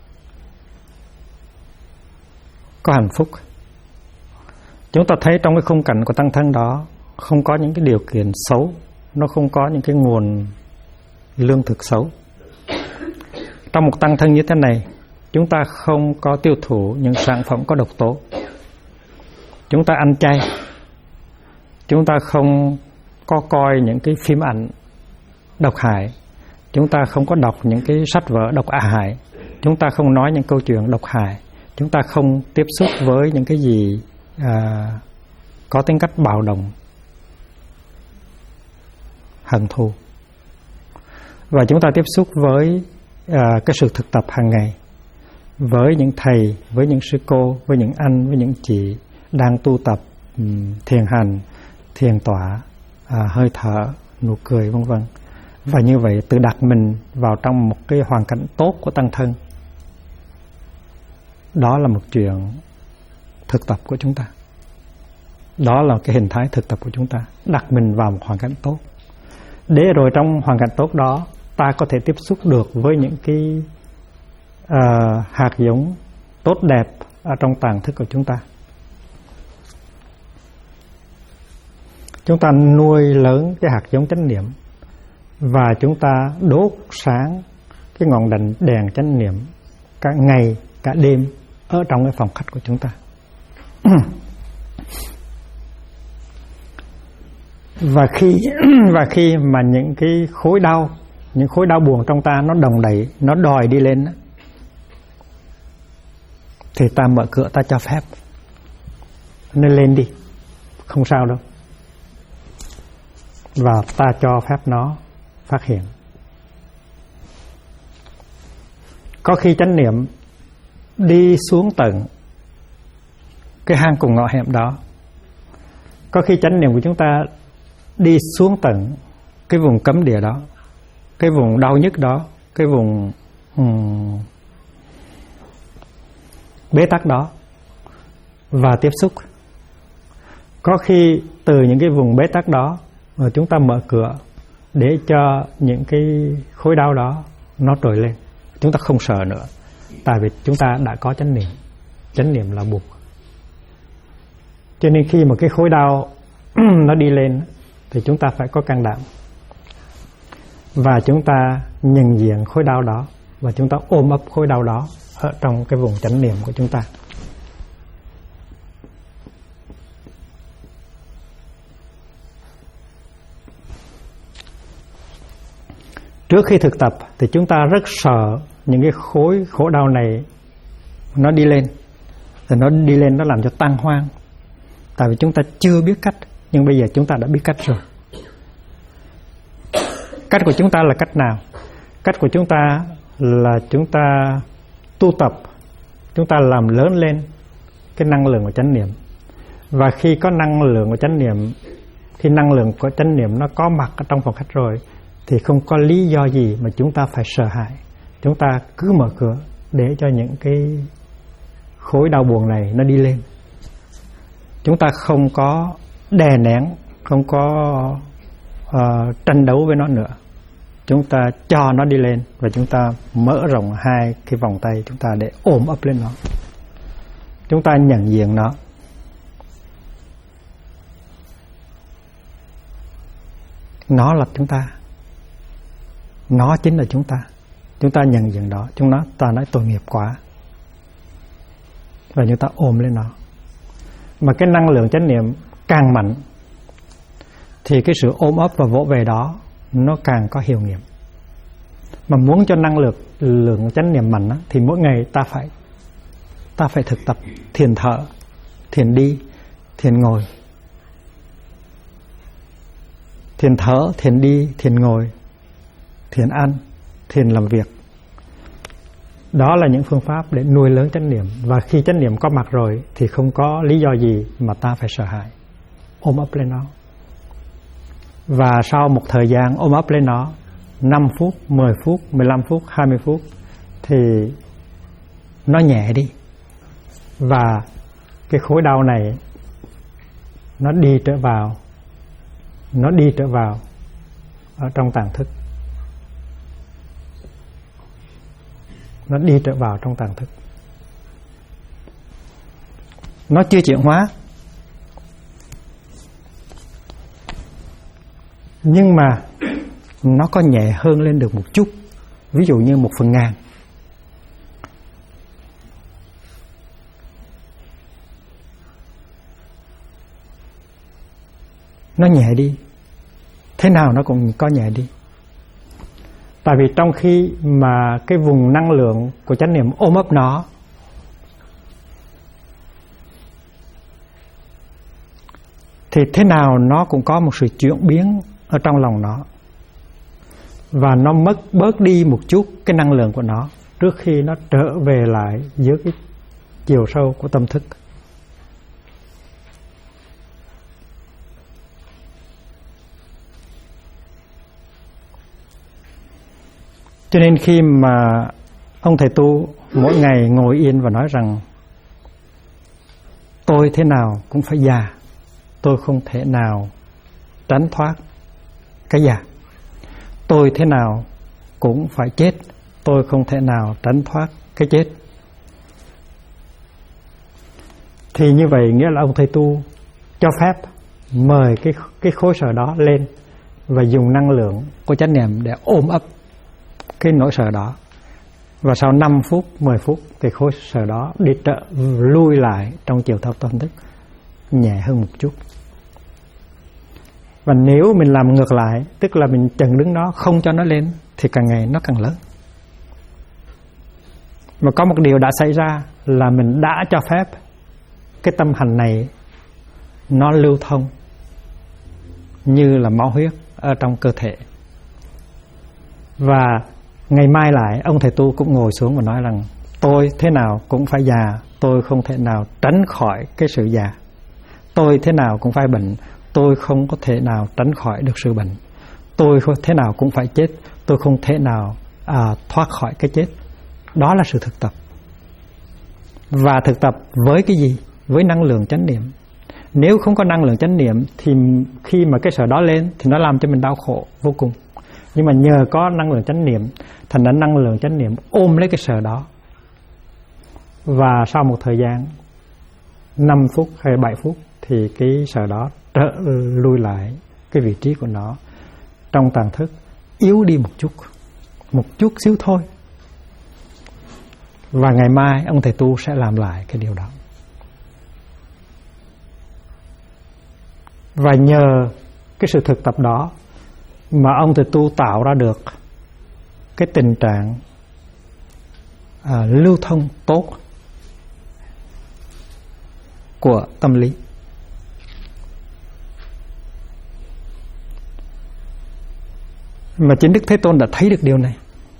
có hạnh phúc. Chúng ta thấy trong cái khung cảnh của tăng thân đó không có những cái điều kiện xấu, nó không có những cái nguồn lương thực xấu. Trong một tăng thân như thế này, chúng ta không có tiêu thụ những sản phẩm có độc tố. Chúng ta ăn chay. Chúng ta không có coi những cái phim ảnh độc hại. Chúng ta không có đọc những cái sách vở độc hại. Chúng ta không nói những câu chuyện độc hại. Chúng ta không tiếp xúc với những cái gì có tính cách bạo động, hận thù. Và chúng ta tiếp xúc với cái sự thực tập hàng ngày, với những thầy, với những sư cô, với những anh, với những chị đang tu tập thiền hành, thiền tọa, hơi thở, nụ cười vân vân. Và như vậy tự đặt mình vào trong một cái hoàn cảnh tốt của tăng thân, đó là một chuyện thực tập của chúng ta. Đó là cái hình thái thực tập của chúng ta, đặt mình vào một hoàn cảnh tốt, để rồi trong hoàn cảnh tốt đó ta có thể tiếp xúc được với những cái hạt giống tốt đẹp ở trong tàng thức của chúng ta. Chúng ta nuôi lớn cái hạt giống chánh niệm và chúng ta đốt sáng cái ngọn đèn chánh niệm cả ngày cả đêm ở trong cái phòng khách của chúng ta. Và khi mà những cái khối đau, những khối đau buồn trong ta nó đòn đẩy, nó đòi đi lên, thì ta mở cửa, ta cho phép nên lên đi, không sao đâu. Và ta cho phép nó phát hiện. Có khi chánh niệm đi xuống tận cái hang cùng ngõ hẻm đó. Có khi chánh niệm của chúng ta đi xuống tận cái vùng cấm địa đó, cái vùng đau nhức đó, cái vùng bế tắc đó và tiếp xúc. Có khi từ những cái vùng bế tắc đó mà chúng ta mở cửa để cho những cái khối đau đó nó trồi lên. Chúng ta không sợ nữa, tại vì chúng ta đã có chánh niệm. Chánh niệm là Bụt. Cho nên khi mà cái khối đau nó đi lên thì chúng ta phải có can đảm, và chúng ta nhận diện khối đau đó và chúng ta ôm ấp khối đau đó ở trong cái vùng chánh niệm của chúng ta. Trước khi thực tập thì chúng ta rất sợ những cái khối khổ đau này nó đi lên. Thì nó đi lên nó làm cho tan hoang. Tại vì chúng ta chưa biết cách, nhưng bây giờ chúng ta đã biết cách rồi. Cách của chúng ta là cách nào? Cách của chúng ta là chúng ta tu tập, chúng ta làm lớn lên cái năng lượng của chánh niệm. Và khi có năng lượng của chánh niệm, khi năng lượng của chánh niệm nó có mặt ở trong phòng khách rồi, thì không có lý do gì mà chúng ta phải sợ hãi. Chúng ta cứ mở cửa để cho những cái khối đau buồn này nó đi lên. Chúng ta không có đè nén, không có tranh đấu với nó nữa. Chúng ta cho nó đi lên và chúng ta mở rộng hai cái vòng tay chúng ta để ôm ấp lên nó. Chúng ta nhận diện nó. Nó là chúng ta. Nó chính là chúng ta. Chúng ta nhận diện đó. Ta nói tội nghiệp quá. Và chúng ta ôm lên nó. Mà cái năng lượng chánh niệm càng mạnh thì cái sự ôm ấp và vỗ về đó nó càng có hiệu nghiệm. Mà muốn cho năng lượng chánh niệm mạnh thì mỗi ngày ta phải thực tập thiền thở, thiền đi, thiền ngồi. Thiền thở, thiền đi, thiền ngồi, thiền ăn, thiền làm việc. Đó là những phương pháp để nuôi lớn chánh niệm. Và khi chánh niệm có mặt rồi thì không có lý do gì mà ta phải sợ hãi. Ôm ấp lên nó. Và sau một thời gian ôm ấp lên nó, 5 phút, 10 phút, 15 phút, 20 phút thì nó nhẹ đi. Và cái khối đau này nó đi trở vào ở trong tàng thức. Nó đi trở vào trong tàng thức. Nó chưa chuyển hóa, nhưng mà nó có nhẹ hơn lên được một chút. Ví dụ như 1/1000. Nó nhẹ đi. Thế nào nó cũng có nhẹ đi. Tại vì trong khi mà cái vùng năng lượng của chánh niệm ôm ấp nó, thì thế nào nó cũng có một sự chuyển biến ở trong lòng nó. Và nó bớt đi một chút cái năng lượng của nó trước khi nó trở về lại giữa cái chiều sâu của tâm thức. Cho nên khi mà ông thầy tu mỗi ngày ngồi yên và nói rằng tôi thế nào cũng phải già, tôi không thể nào tránh thoát cái già. Tôi thế nào cũng phải chết, tôi không thể nào tránh thoát cái chết. Thì như vậy nghĩa là ông thầy tu cho phép mời cái khối sở đó lên và dùng năng lượng của chánh niệm để ôm ấp cái nỗi sợ đó. Và sau 5 phút, 10 phút thì khối sở đó đi lui lại trong chiều thâu tâm thức, nhẹ hơn một chút. Và nếu mình làm ngược lại, tức là mình chặn đứng nó, không cho nó lên, thì càng ngày nó càng lớn. Mà có một điều đã xảy ra là mình đã cho phép cái tâm hành này nó lưu thông như là máu huyết ở trong cơ thể. Và ngày mai lại ông thầy tu cũng ngồi xuống và nói rằng tôi thế nào cũng phải già, tôi không thể nào tránh khỏi cái sự già. Tôi thế nào cũng phải bệnh, tôi không có thể nào tránh khỏi được sự bệnh. Tôi thế nào cũng phải chết, tôi không thể nào thoát khỏi cái chết. Đó là sự thực tập. Và thực tập với cái gì? Với năng lượng chánh niệm. Nếu không có năng lượng chánh niệm thì khi mà cái sở đó lên thì nó làm cho mình đau khổ vô cùng. Nhưng mà nhờ có năng lượng chánh niệm, thành ra năng lượng chánh niệm ôm lấy cái sở đó. Và sau một thời gian 5 phút hay 7 phút thì cái sở đó lui lại cái vị trí của nó trong tàng thức, yếu đi một chút xíu thôi. Và ngày mai ông thầy tu sẽ làm lại cái điều đó. Và nhờ cái sự thực tập đó mà ông thầy tu tạo ra được cái tình trạng lưu thông tốt của tâm lý. Mà chính Đức Thế Tôn đã thấy được điều này.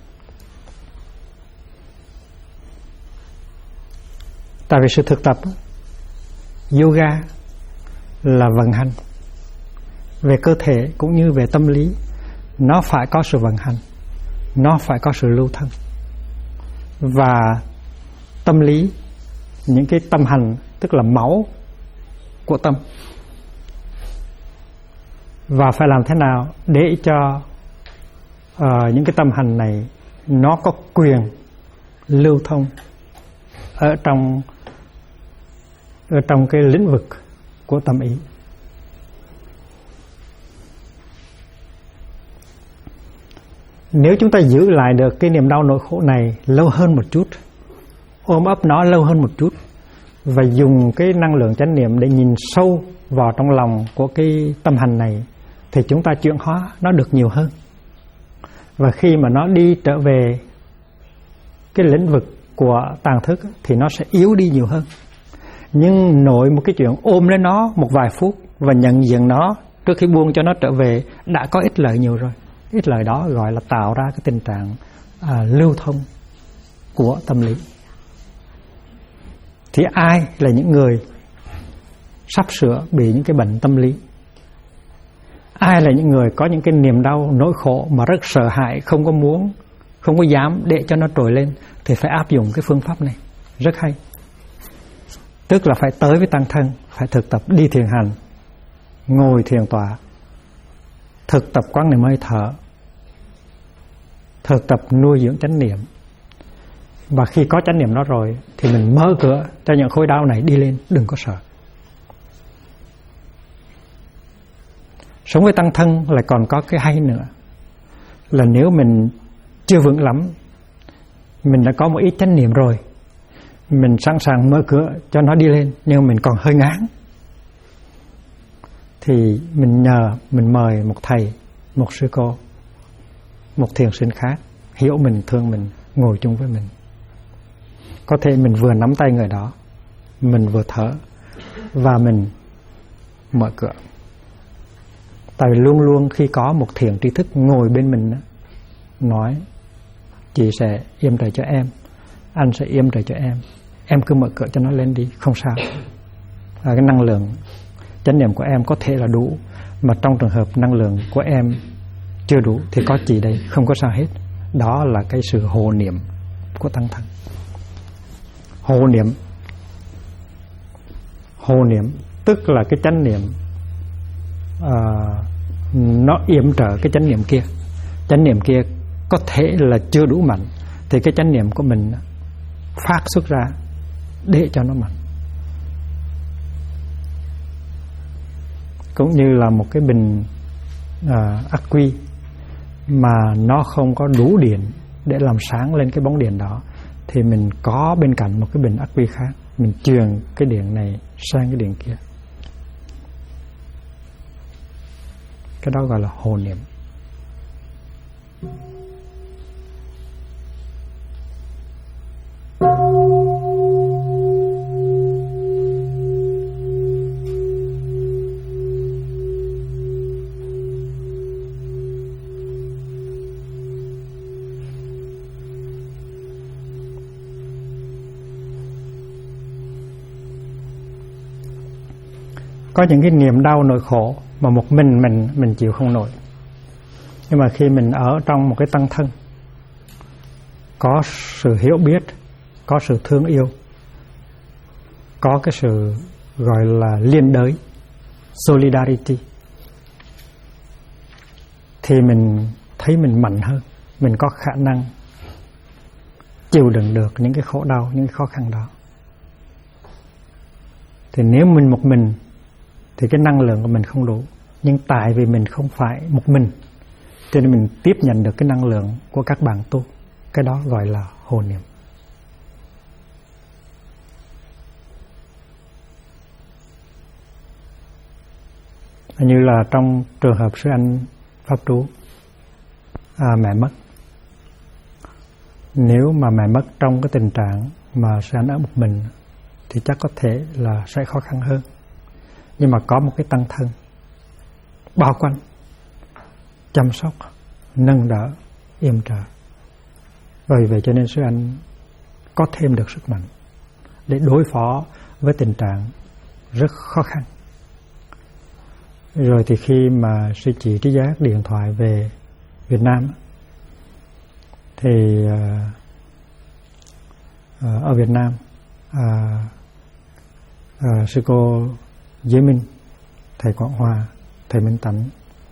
Tại vì sự thực tập yoga là vận hành về cơ thể cũng như về tâm lý. Nó phải có sự vận hành, nó phải có sự lưu thông. Và tâm lý, những cái tâm hành, tức là máu của tâm. Và phải làm thế nào để cho những cái tâm hành này nó có quyền lưu thông ở trong cái lĩnh vực của tâm ý. Nếu chúng ta giữ lại được cái niềm đau nỗi khổ này lâu hơn một chút, ôm ấp nó lâu hơn một chút, và dùng cái năng lượng chánh niệm để nhìn sâu vào trong lòng của cái tâm hành này, thì chúng ta chuyển hóa nó được nhiều hơn. Và khi mà nó đi trở về cái lĩnh vực của tàng thức thì nó sẽ yếu đi nhiều hơn. Nhưng nội một cái chuyện ôm lấy nó một vài phút và nhận diện nó trước khi buông cho nó trở về đã có ích lợi nhiều rồi. Ích lợi đó gọi là tạo ra cái tình trạng lưu thông của tâm lý. Thì ai là những người sắp sửa bị những cái bệnh tâm lý? Ai là những người có những cái niềm đau nỗi khổ mà rất sợ hãi, không có muốn, không có dám để cho nó trồi lên, thì phải áp dụng cái phương pháp này. Rất hay. Tức là phải tới với tăng thân, phải thực tập đi thiền hành, ngồi thiền tọa, thực tập quán niệm hơi thở, thực tập nuôi dưỡng chánh niệm. Và khi có chánh niệm đó rồi thì mình mở cửa cho những khối đau này đi lên, đừng có sợ. Sống với tăng thân lại còn có cái hay nữa, là nếu mình chưa vững lắm, mình đã có một ít chánh niệm rồi, mình sẵn sàng mở cửa cho nó đi lên, nhưng mình còn hơi ngán, thì mình mời một thầy, một sư cô, một thiền sinh khác hiểu mình, thương mình, ngồi chung với mình. Có thể mình vừa nắm tay người đó, mình vừa thở và mình mở cửa. Tại vì luôn luôn khi có một thiền tri thức ngồi bên mình đó, nói chị sẽ yểm trợ cho em, anh sẽ yểm trợ cho em cứ mở cửa cho nó lên đi, không sao. Cái năng lượng chánh niệm của em có thể là đủ, mà trong trường hợp năng lượng của em chưa đủ thì có chị đây, không có sao hết. Đó là cái sự hộ niệm của tăng thân. Hộ niệm tức là cái chánh niệm nó yểm trợ cái chánh niệm kia. Chánh niệm kia có thể là chưa đủ mạnh, thì cái chánh niệm của mình phát xuất ra để cho nó mạnh. Cũng như là một cái bình ắc quy mà nó không có đủ điện để làm sáng lên cái bóng điện đó, thì mình có bên cạnh một cái bình ắc quy khác, mình truyền cái điện này sang cái điện kia. Cái đó gọi là hộ niệm. Có những cái niềm đau nỗi khổ mà một mình chịu không nổi. Nhưng mà khi mình ở trong một cái tăng thân, có sự hiểu biết, có sự thương yêu, có cái sự gọi là liên đới, solidarity, thì mình thấy mình mạnh hơn, mình có khả năng chịu đựng được những cái khổ đau, những cái khó khăn đó. Thì nếu mình một mình thì cái năng lượng của mình không đủ. Nhưng tại vì mình không phải một mình, cho nên mình tiếp nhận được cái năng lượng của các bạn tu. Cái đó gọi là hộ niệm. Như là trong trường hợp sư anh pháp trú, mẹ mất. Nếu mà mẹ mất trong cái tình trạng mà sư anh ở một mình thì chắc có thể là sẽ khó khăn hơn. Nhưng mà có một cái tăng thân bao quanh, chăm sóc, nâng đỡ, yểm trợ. Vì vậy cho nên sư anh có thêm được sức mạnh để đối phó với tình trạng rất khó khăn. Rồi thì khi mà sư chị Trí Giác điện thoại về Việt Nam thì ở Việt Nam sư cô Giới Minh, thầy Quảng Hòa, thầy Minh Tánh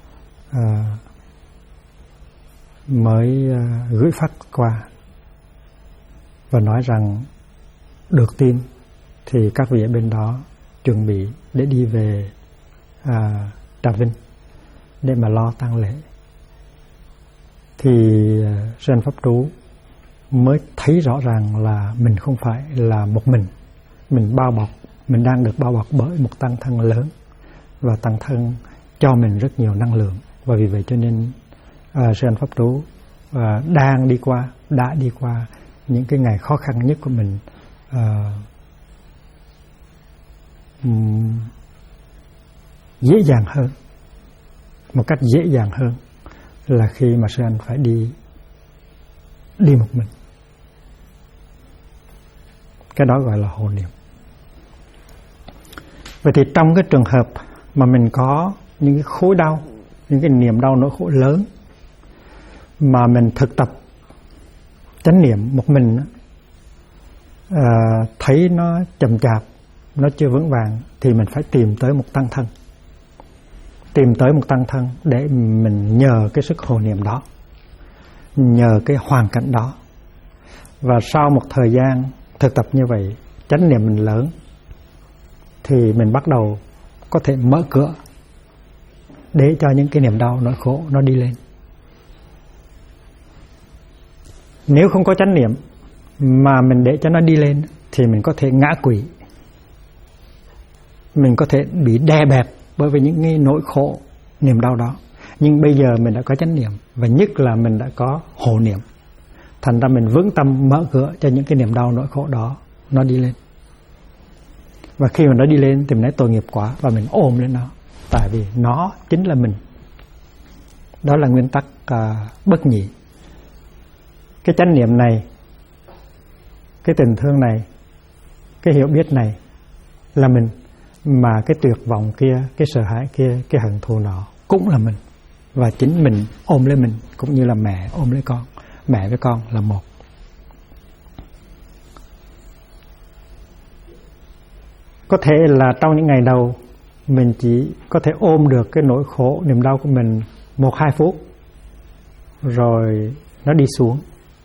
mới gửi phát qua và nói rằng được tin thì các vị ở bên đó chuẩn bị để đi về Trà Vinh để mà lo tang lễ. Thì sư anh pháp trú mới thấy rõ ràng là mình không phải là một mình bao bọc, mình đang được bao bọc bởi một tăng thân lớn, và tăng thân cho mình rất nhiều năng lượng. Và vì vậy cho nên sư anh pháp trú đã đi qua những cái ngày khó khăn nhất của mình dễ dàng hơn, một cách dễ dàng hơn là khi mà sư anh phải đi một mình. Cái đó gọi là hộ niệm. Vậy thì trong cái trường hợp mà mình có những cái khối đau, những cái niềm đau nỗi khổ lớn mà mình thực tập chánh niệm một mình, thấy nó chậm chạp, nó chưa vững vàng, thì mình phải tìm tới một tăng thân. Tìm tới một tăng thân để mình nhờ cái sức hộ niệm đó, nhờ cái hoàn cảnh đó. Và sau một thời gian thực tập như vậy, chánh niệm mình lớn, thì mình bắt đầu có thể mở cửa để cho những cái niềm đau nỗi khổ nó đi lên. Nếu không có chánh niệm mà mình để cho nó đi lên thì mình có thể ngã quỵ, mình có thể bị đè bẹp bởi vì những cái nỗi khổ, niềm đau đó. Nhưng bây giờ mình đã có chánh niệm, và nhất là mình đã có hộ niệm, thành ra mình vững tâm mở cửa cho những cái niềm đau nỗi khổ đó nó đi lên. Và khi mà nó đi lên thì mình nói tội nghiệp quá, và mình ôm lên nó, tại vì nó chính là mình. Đó là nguyên tắc bất nhị. Cái chánh niệm này, cái tình thương này, cái hiểu biết này là mình, mà cái tuyệt vọng kia, cái sợ hãi kia, cái hận thù nọ cũng là mình. Và chính mình ôm lấy mình, cũng như là mẹ ôm lấy con. Mẹ với con là một. Có thể là trong những ngày đầu mình chỉ có thể ôm được cái nỗi khổ, niềm đau của mình 1-2 phút, rồi nó đi xuống.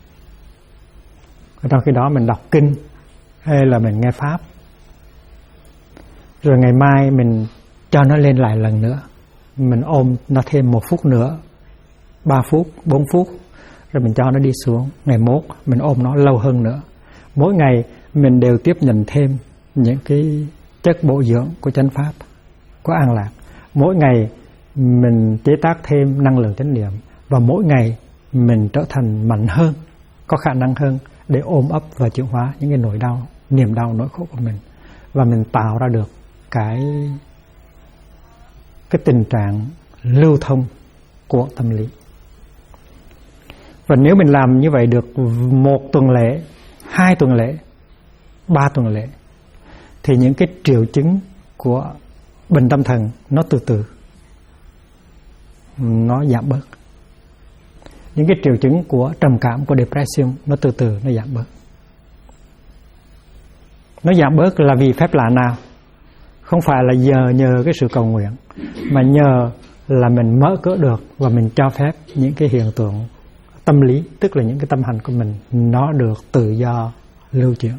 Trong khi đó mình đọc kinh hay là mình nghe pháp, rồi ngày mai mình cho nó lên lại lần nữa, mình ôm nó thêm 1 phút nữa, 3 phút, 4 phút, rồi mình cho nó đi xuống. Ngày mốt mình ôm nó lâu hơn nữa. Mỗi ngày mình đều tiếp nhận thêm những cái chất bổ dưỡng của chánh pháp, của an lạc. Mỗi ngày mình chế tác thêm năng lượng chánh niệm, và mỗi ngày mình trở thành mạnh hơn, có khả năng hơn để ôm ấp và chuyển hóa những cái nỗi đau, niềm đau, nỗi khổ của mình. Và mình tạo ra được cái tình trạng lưu thông của tâm lý. Và nếu mình làm như vậy được 1 tuần lễ, 2 tuần lễ, 3 tuần lễ, thì những cái triệu chứng của bệnh tâm thần nó từ từ nó giảm bớt. Những cái triệu chứng của trầm cảm, của depression nó từ từ nó giảm bớt. Nó giảm bớt là vì phép lạ nào? Không phải là nhờ cái sự cầu nguyện, mà nhờ là mình mở cửa được và mình cho phép những cái hiện tượng tâm lý, tức là những cái tâm hành của mình, nó được tự do lưu chuyển.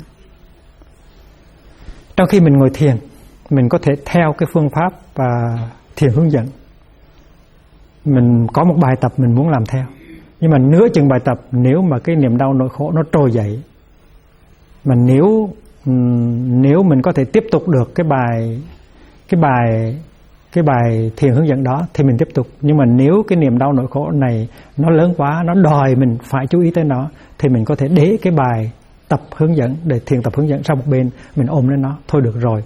Trong khi mình ngồi thiền, mình có thể theo cái phương pháp thiền hướng dẫn. Mình có một bài tập mình muốn làm theo, nhưng mà nửa chừng bài tập, nếu mà cái niềm đau nỗi khổ nó trồi dậy, mà nếu mình có thể tiếp tục được cái bài cái bài thiền hướng dẫn đó thì mình tiếp tục. Nhưng mà nếu cái niềm đau nỗi khổ này nó lớn quá, nó đòi mình phải chú ý tới nó, thì mình có thể để cái bài tập hướng dẫn, để thiền tập hướng dẫn sang một bên, mình ôm lên nó. Thôi được rồi,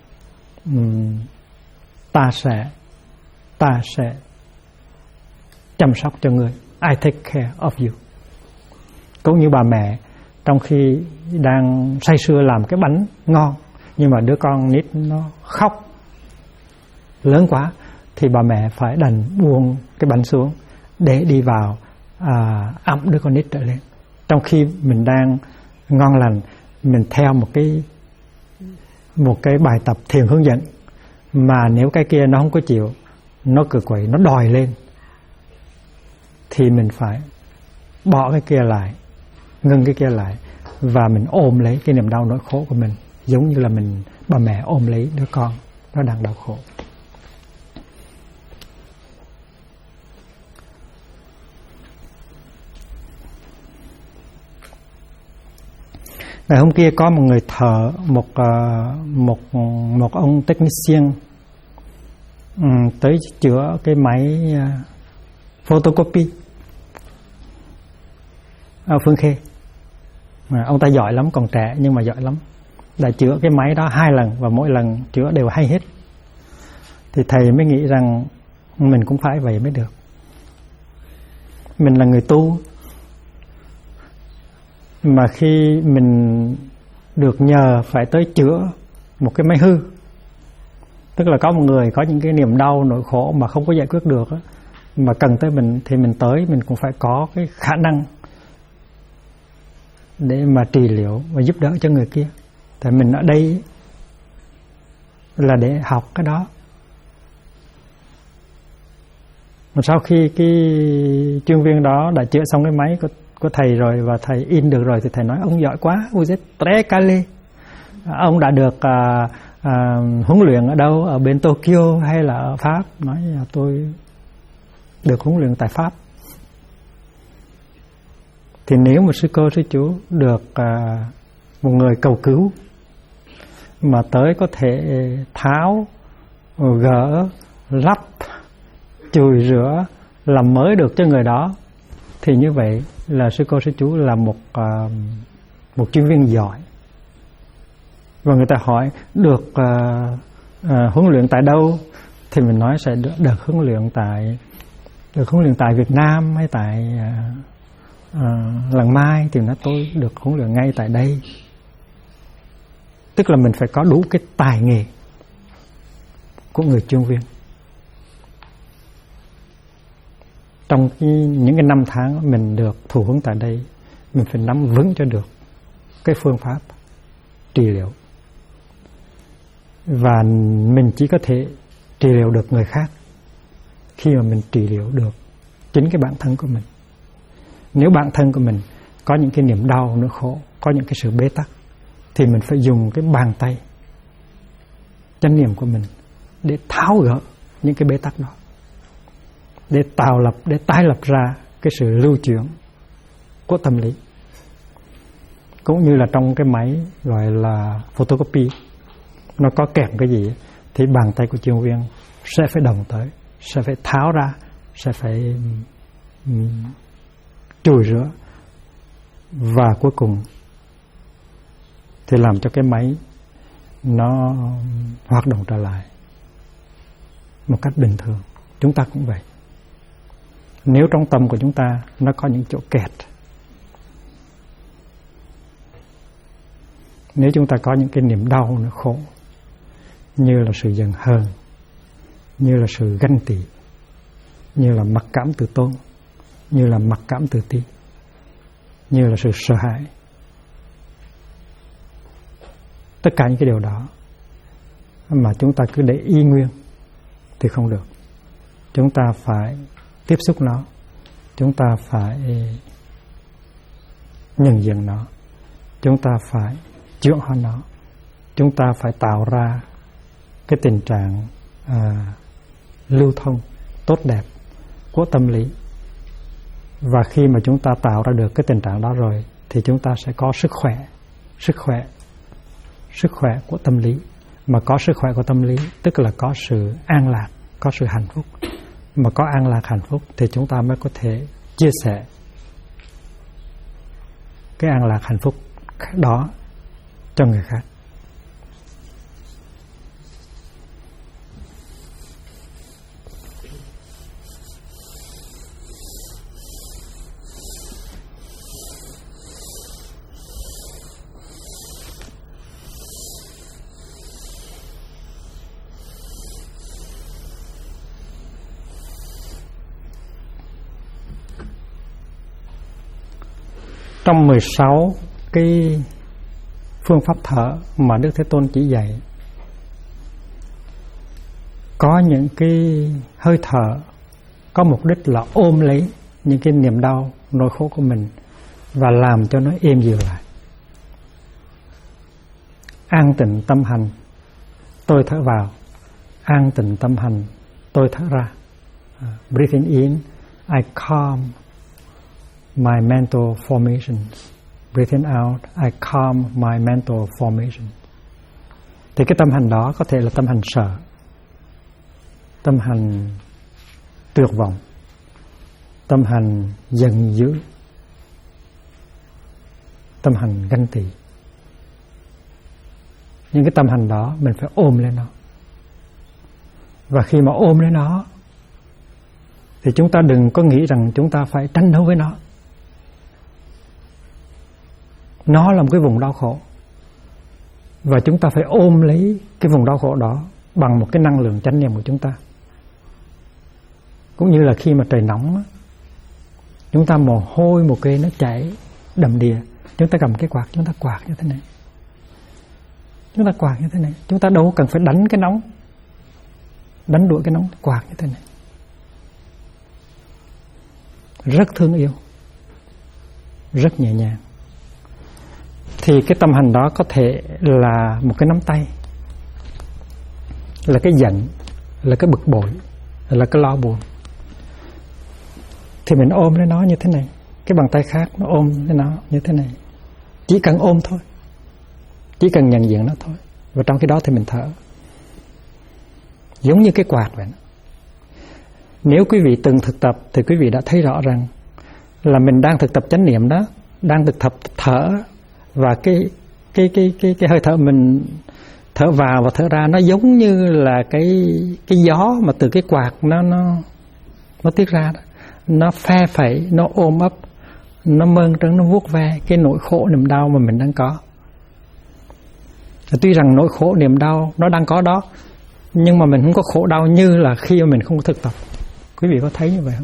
ta sẽ chăm sóc cho người. I take care of you. Cũng như bà mẹ trong khi đang say sưa làm cái bánh ngon, nhưng mà đứa con nít nó khóc lớn quá, thì bà mẹ phải đành buông cái bánh xuống để đi vào ẵm đứa con nít trở lên. Trong khi mình đang ngon lành, mình theo một cái bài tập thiền hướng dẫn, mà nếu cái kia nó không có chịu, nó cự quậy, nó đòi lên, thì mình phải bỏ cái kia lại, ngưng cái kia lại, và mình ôm lấy cái niềm đau nỗi khổ của mình, giống như là bà mẹ ôm lấy đứa con nó đang đau khổ. Ngày hôm kia có một người thợ, một ông technician tới chữa cái máy photocopy ở Phương Khê. Ông ta giỏi lắm, còn trẻ nhưng mà giỏi lắm. Đã chữa cái máy đó 2 lần và mỗi lần chữa đều hay hết. Thì thầy mới nghĩ rằng mình cũng phải vậy mới được. Mình là người tu, mà khi mình được nhờ phải tới chữa một cái máy hư, tức là có một người có những cái niềm đau nỗi khổ mà không có giải quyết được, mà cần tới mình, thì mình tới, mình cũng phải có cái khả năng để mà trị liệu và giúp đỡ cho người kia. Tại mình ở đây là để học cái đó. Mà sau khi cái chuyên viên đó đã chữa xong cái máy của thầy rồi, và thầy in được rồi, thì thầy nói ông giỏi quá, vous êtes très calé. Ông đã được huấn luyện ở đâu, ở bên Tokyo hay là ở Pháp? Nói là tôi được huấn luyện tại Pháp. Thì nếu một sư cô sư chú được một người cầu cứu mà tới có thể tháo, gỡ, lắp, chùi rửa, làm mới được cho người đó, thì như vậy là sư cô sư chú là một chuyên viên giỏi. Và người ta hỏi được huấn luyện tại đâu, thì mình nói sẽ được huấn luyện tại Việt Nam hay tại Làng Mai. Thì nói tôi được huấn luyện ngay tại đây. Tức là mình phải có đủ cái tài nghề của người chuyên viên. Trong những cái 5 tháng mình được thụ huấn tại đây, mình phải nắm vững cho được cái phương pháp trị liệu. Và mình chỉ có thể trị liệu được người khác khi mà mình trị liệu được chính cái bản thân của mình. Nếu bản thân của mình có những cái niềm đau, nỗi khổ, có những cái sự bế tắc, thì mình phải dùng cái bàn tay chánh niệm của mình để tháo gỡ những cái bế tắc đó, để tạo lập, để tái lập ra cái sự lưu chuyển của tâm lý. Cũng như là trong cái máy gọi là photocopy, nó có kèm cái gì thì bàn tay của chuyên viên sẽ phải đồng tới, sẽ phải tháo ra, sẽ phải chùi rửa, và cuối cùng thì làm cho cái máy nó hoạt động trở lại một cách bình thường. Chúng ta cũng vậy. Nếu trong tâm của chúng ta nó có những chỗ kẹt, nếu chúng ta có những cái niềm đau, nó khổ, như là sự giận hờn, như là sự ganh tị, như là mặc cảm tự tôn, như là mặc cảm tự ti, như là sự sợ hãi, tất cả những cái điều đó mà chúng ta cứ để y nguyên thì không được. Chúng ta phải tiếp xúc nó, chúng ta phải nhận diện nó, chúng ta phải chữa hóa nó, chúng ta phải tạo ra cái tình trạng lưu thông tốt đẹp của tâm lý. Và khi mà chúng ta tạo ra được cái tình trạng đó rồi, thì chúng ta sẽ có sức khỏe của tâm lý, mà có sức khỏe của tâm lý, tức là có sự an lạc, có sự hạnh phúc. Mà có an lạc hạnh phúc thì chúng ta mới có thể chia sẻ cái an lạc hạnh phúc đó cho người khác. Trong 16 cái phương pháp thở mà Đức Thế Tôn chỉ dạy, có những cái hơi thở có mục đích là ôm lấy những cái niềm đau, nỗi khổ của mình và làm cho nó êm dịu lại. An tịnh tâm hành, tôi thở vào. An tịnh tâm hành, tôi thở ra. Breathing in, I calm my mental formation. Breathing out, I calm my mental formation. Thì cái tâm hành đó có thể là tâm hành sợ, tâm hành tuyệt vọng, tâm hành giận dữ, tâm hành ganh tị. Những cái tâm hành đó mình phải ôm lấy nó. Và khi mà ôm lấy nó thì chúng ta đừng có nghĩ rằng chúng ta phải tranh đấu với nó. Nó là một cái vùng đau khổ, và chúng ta phải ôm lấy cái vùng đau khổ đó bằng một cái năng lượng chánh niệm của chúng ta. Cũng như là khi mà trời nóng, chúng ta mồ hôi mồ kê nó chảy đầm đìa, chúng ta cầm cái quạt, chúng ta quạt như thế này. Chúng ta quạt như thế này. Chúng ta đâu cần phải đánh cái nóng, đánh đuổi cái nóng, quạt như thế này. Rất thương yêu, rất nhẹ nhàng. Thì cái tâm hành đó có thể là một cái nắm tay, là cái giận, là cái bực bội, là cái lo buồn. Thì mình ôm lấy nó như thế này. Cái bàn tay khác nó ôm lấy nó như thế này. Chỉ cần ôm thôi, chỉ cần nhận diện nó thôi. Và trong khi đó thì mình thở, giống như cái quạt vậy. Nếu quý vị từng thực tập thì quý vị đã thấy rõ rằng là mình đang thực tập chánh niệm đó, đang thực tập thở, và cái hơi thở mình thở vào và thở ra nó giống như là cái gió mà từ cái quạt nó tiết ra đó. Nó phe phẩy, nó ôm ấp, nó mơn trớn, nó vuốt ve cái nỗi khổ niềm đau mà mình đang có. Tuy rằng nỗi khổ niềm đau nó đang có đó, nhưng mà mình không có khổ đau như là khi mà mình không có thực tập. Quý vị có thấy như vậy không?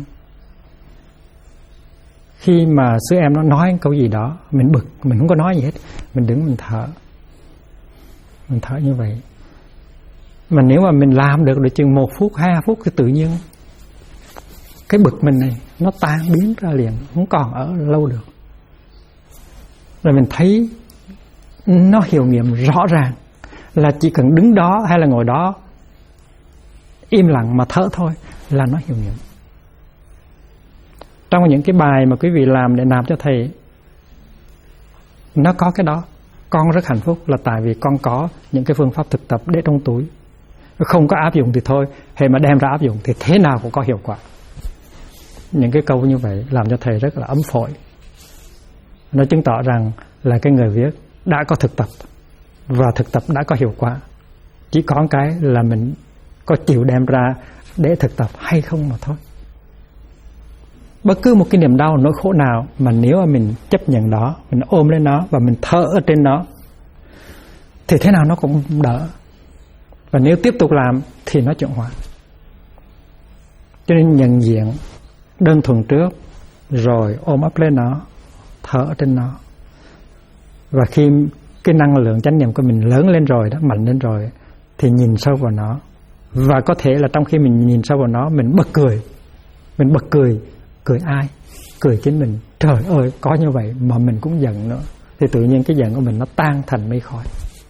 Khi mà sư em nó nói câu gì đó, mình bực, mình không có nói gì hết, mình đứng mình thở. Mình thở như vậy. Mà nếu mà mình làm được chừng 1 phút, 2 phút thì tự nhiên cái bực mình này nó tan biến ra liền, không còn ở lâu được. Rồi mình thấy nó hiệu nghiệm rõ ràng là chỉ cần đứng đó hay là ngồi đó im lặng mà thở thôi là nó hiệu nghiệm. Trong những cái bài mà quý vị làm để nạp cho thầy, nó có cái đó. Con rất hạnh phúc là tại vì con có những cái phương pháp thực tập để trong túi. Không có áp dụng thì thôi, hệ mà đem ra áp dụng thì thế nào cũng có hiệu quả. Những cái câu như vậy làm cho thầy rất là ấm phổi. Nó chứng tỏ rằng là cái người viết đã có thực tập, và thực tập đã có hiệu quả. Chỉ có cái là mình có chịu đem ra để thực tập hay không mà thôi. Bất cứ một cái niềm đau, nỗi khổ nào mà nếu mà mình chấp nhận đó, mình ôm lên nó và mình thở ở trên nó thì thế nào nó cũng đỡ. Và nếu tiếp tục làm thì nó chuyển hóa. Cho nên nhận diện đơn thuần trước, rồi ôm ấp lên nó, thở ở trên nó. Và khi cái năng lượng chánh niệm của mình lớn lên rồi đó, mạnh lên rồi, thì nhìn sâu vào nó. Và có thể là trong khi mình nhìn sâu vào nó, mình bật cười. Mình bật cười. Cười ai? Cười chính mình. Trời ơi, có như vậy mà mình cũng giận nữa. Thì tự nhiên cái giận của mình nó tan thành mây khói.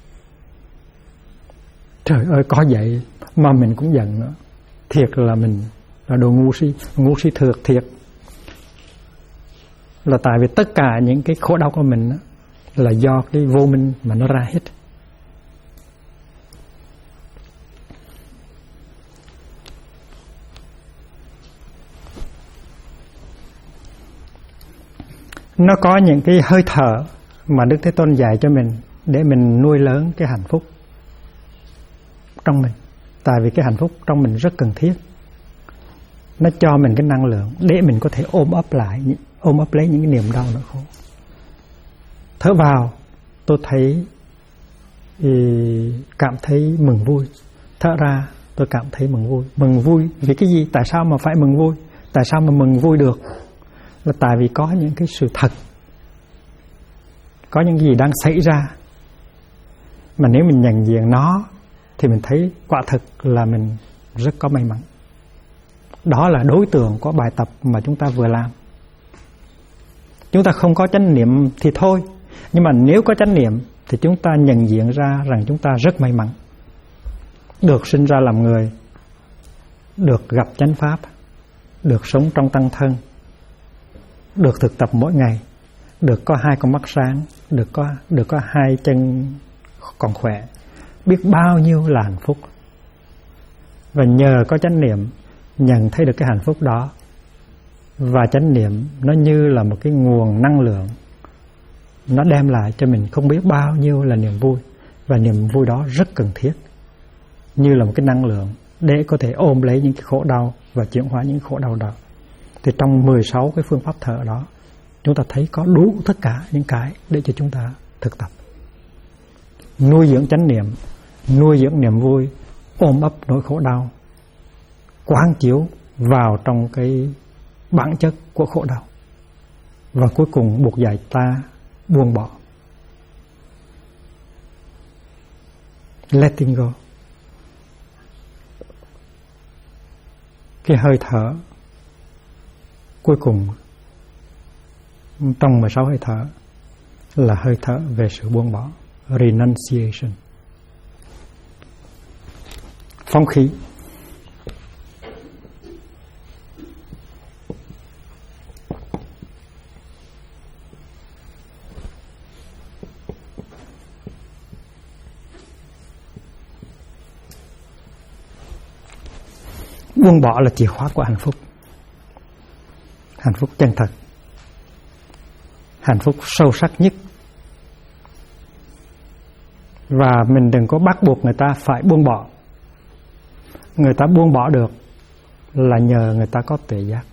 Trời ơi, có vậy mà mình cũng giận nữa. Thiệt là mình là đồ ngu si thực thiệt. Là tại vì tất cả những cái khổ đau của mình là do cái vô minh mà nó ra hết. Nó có những cái hơi thở mà Đức Thế Tôn dạy cho mình để mình nuôi lớn cái hạnh phúc trong mình. Tại vì cái hạnh phúc trong mình rất cần thiết. Nó cho mình cái năng lượng để mình có thể ôm ấp lấy những cái niềm đau nỗi khổ. Thở vào tôi thấy cảm thấy mừng vui. Thở ra tôi cảm thấy mừng vui. Mừng vui vì cái gì? Tại sao mà phải mừng vui? Tại sao mà mừng vui được? Là tại vì có những cái sự thật, có những gì đang xảy ra, mà nếu mình nhận diện nó thì mình thấy quả thực là mình rất có may mắn. Đó là đối tượng của bài tập mà chúng ta vừa làm. Chúng ta không có chánh niệm thì thôi, nhưng mà nếu có chánh niệm thì chúng ta nhận diện ra rằng chúng ta rất may mắn, được sinh ra làm người, được gặp chánh pháp, được sống trong tăng thân, được thực tập mỗi ngày, được có 2 con mắt sáng, được có 2 chân còn khỏe. Biết bao nhiêu là hạnh phúc. Và nhờ có chánh niệm nhận thấy được cái hạnh phúc đó. Và chánh niệm nó như là một cái nguồn năng lượng, nó đem lại cho mình không biết bao nhiêu là niềm vui. Và niềm vui đó rất cần thiết, như là một cái năng lượng để có thể ôm lấy những cái khổ đau và chuyển hóa những khổ đau đó. Thì trong 16 cái phương pháp thở đó, chúng ta thấy có đủ tất cả những cái để cho chúng ta thực tập. Nuôi dưỡng chánh niệm, nuôi dưỡng niềm vui, ôm ấp nỗi khổ đau, quán chiếu vào trong cái bản chất của khổ đau. Và cuối cùng buộc dạy ta buông bỏ. Letting go. Cái hơi thở cuối cùng trong 16 hơi thở là hơi thở về sự buông bỏ, renunciation. Phóng khí. Buông bỏ là chìa khóa của hạnh phúc. Hạnh phúc chân thật, hạnh phúc sâu sắc nhất. Và mình đừng có bắt buộc người ta phải buông bỏ. Người ta buông bỏ được là nhờ người ta có tuệ giác.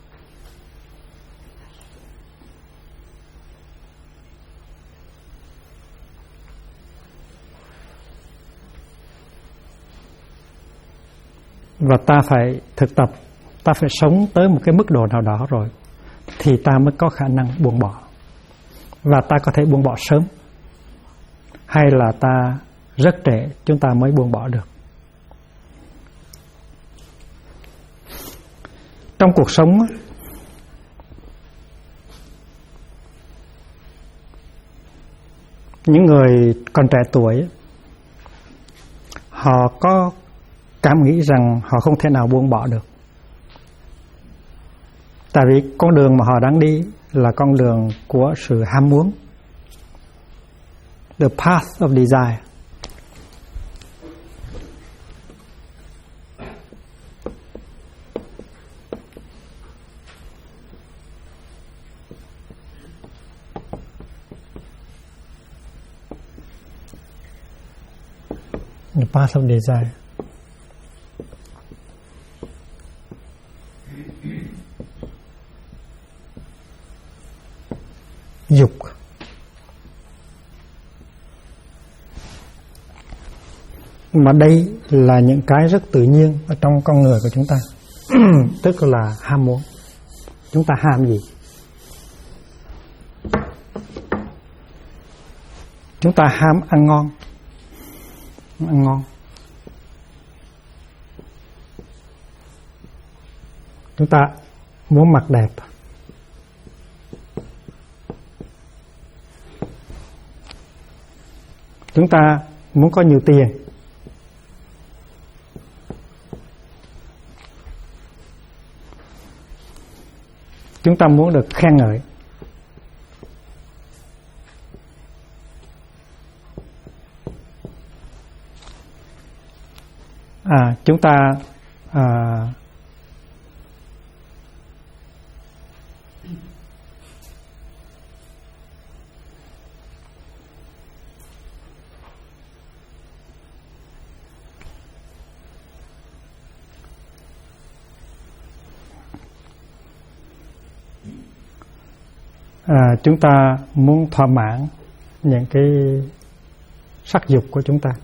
Và ta phải thực tập, ta phải sống tới một cái mức độ nào đó rồi thì ta mới có khả năng buông bỏ. Và ta có thể buông bỏ sớm, hay là ta rất trễ chúng ta mới buông bỏ được. Trong cuộc sống, những người còn trẻ tuổi họ có cảm nghĩ rằng họ không thể nào buông bỏ được. Tại vì con đường mà họ đang đi là con đường của sự ham muốn, the path of desire. The path of desire. Dục. Mà đây là những cái rất tự nhiên ở trong con người của chúng ta. Tức là ham muốn. Chúng ta ham gì? Chúng ta ham ăn ngon. Ăn ngon. Chúng ta muốn mặc đẹp. Chúng ta muốn có nhiều tiền. Chúng ta muốn được khen ngợi. Chúng ta chúng ta muốn thỏa mãn những cái sắc dục của chúng ta.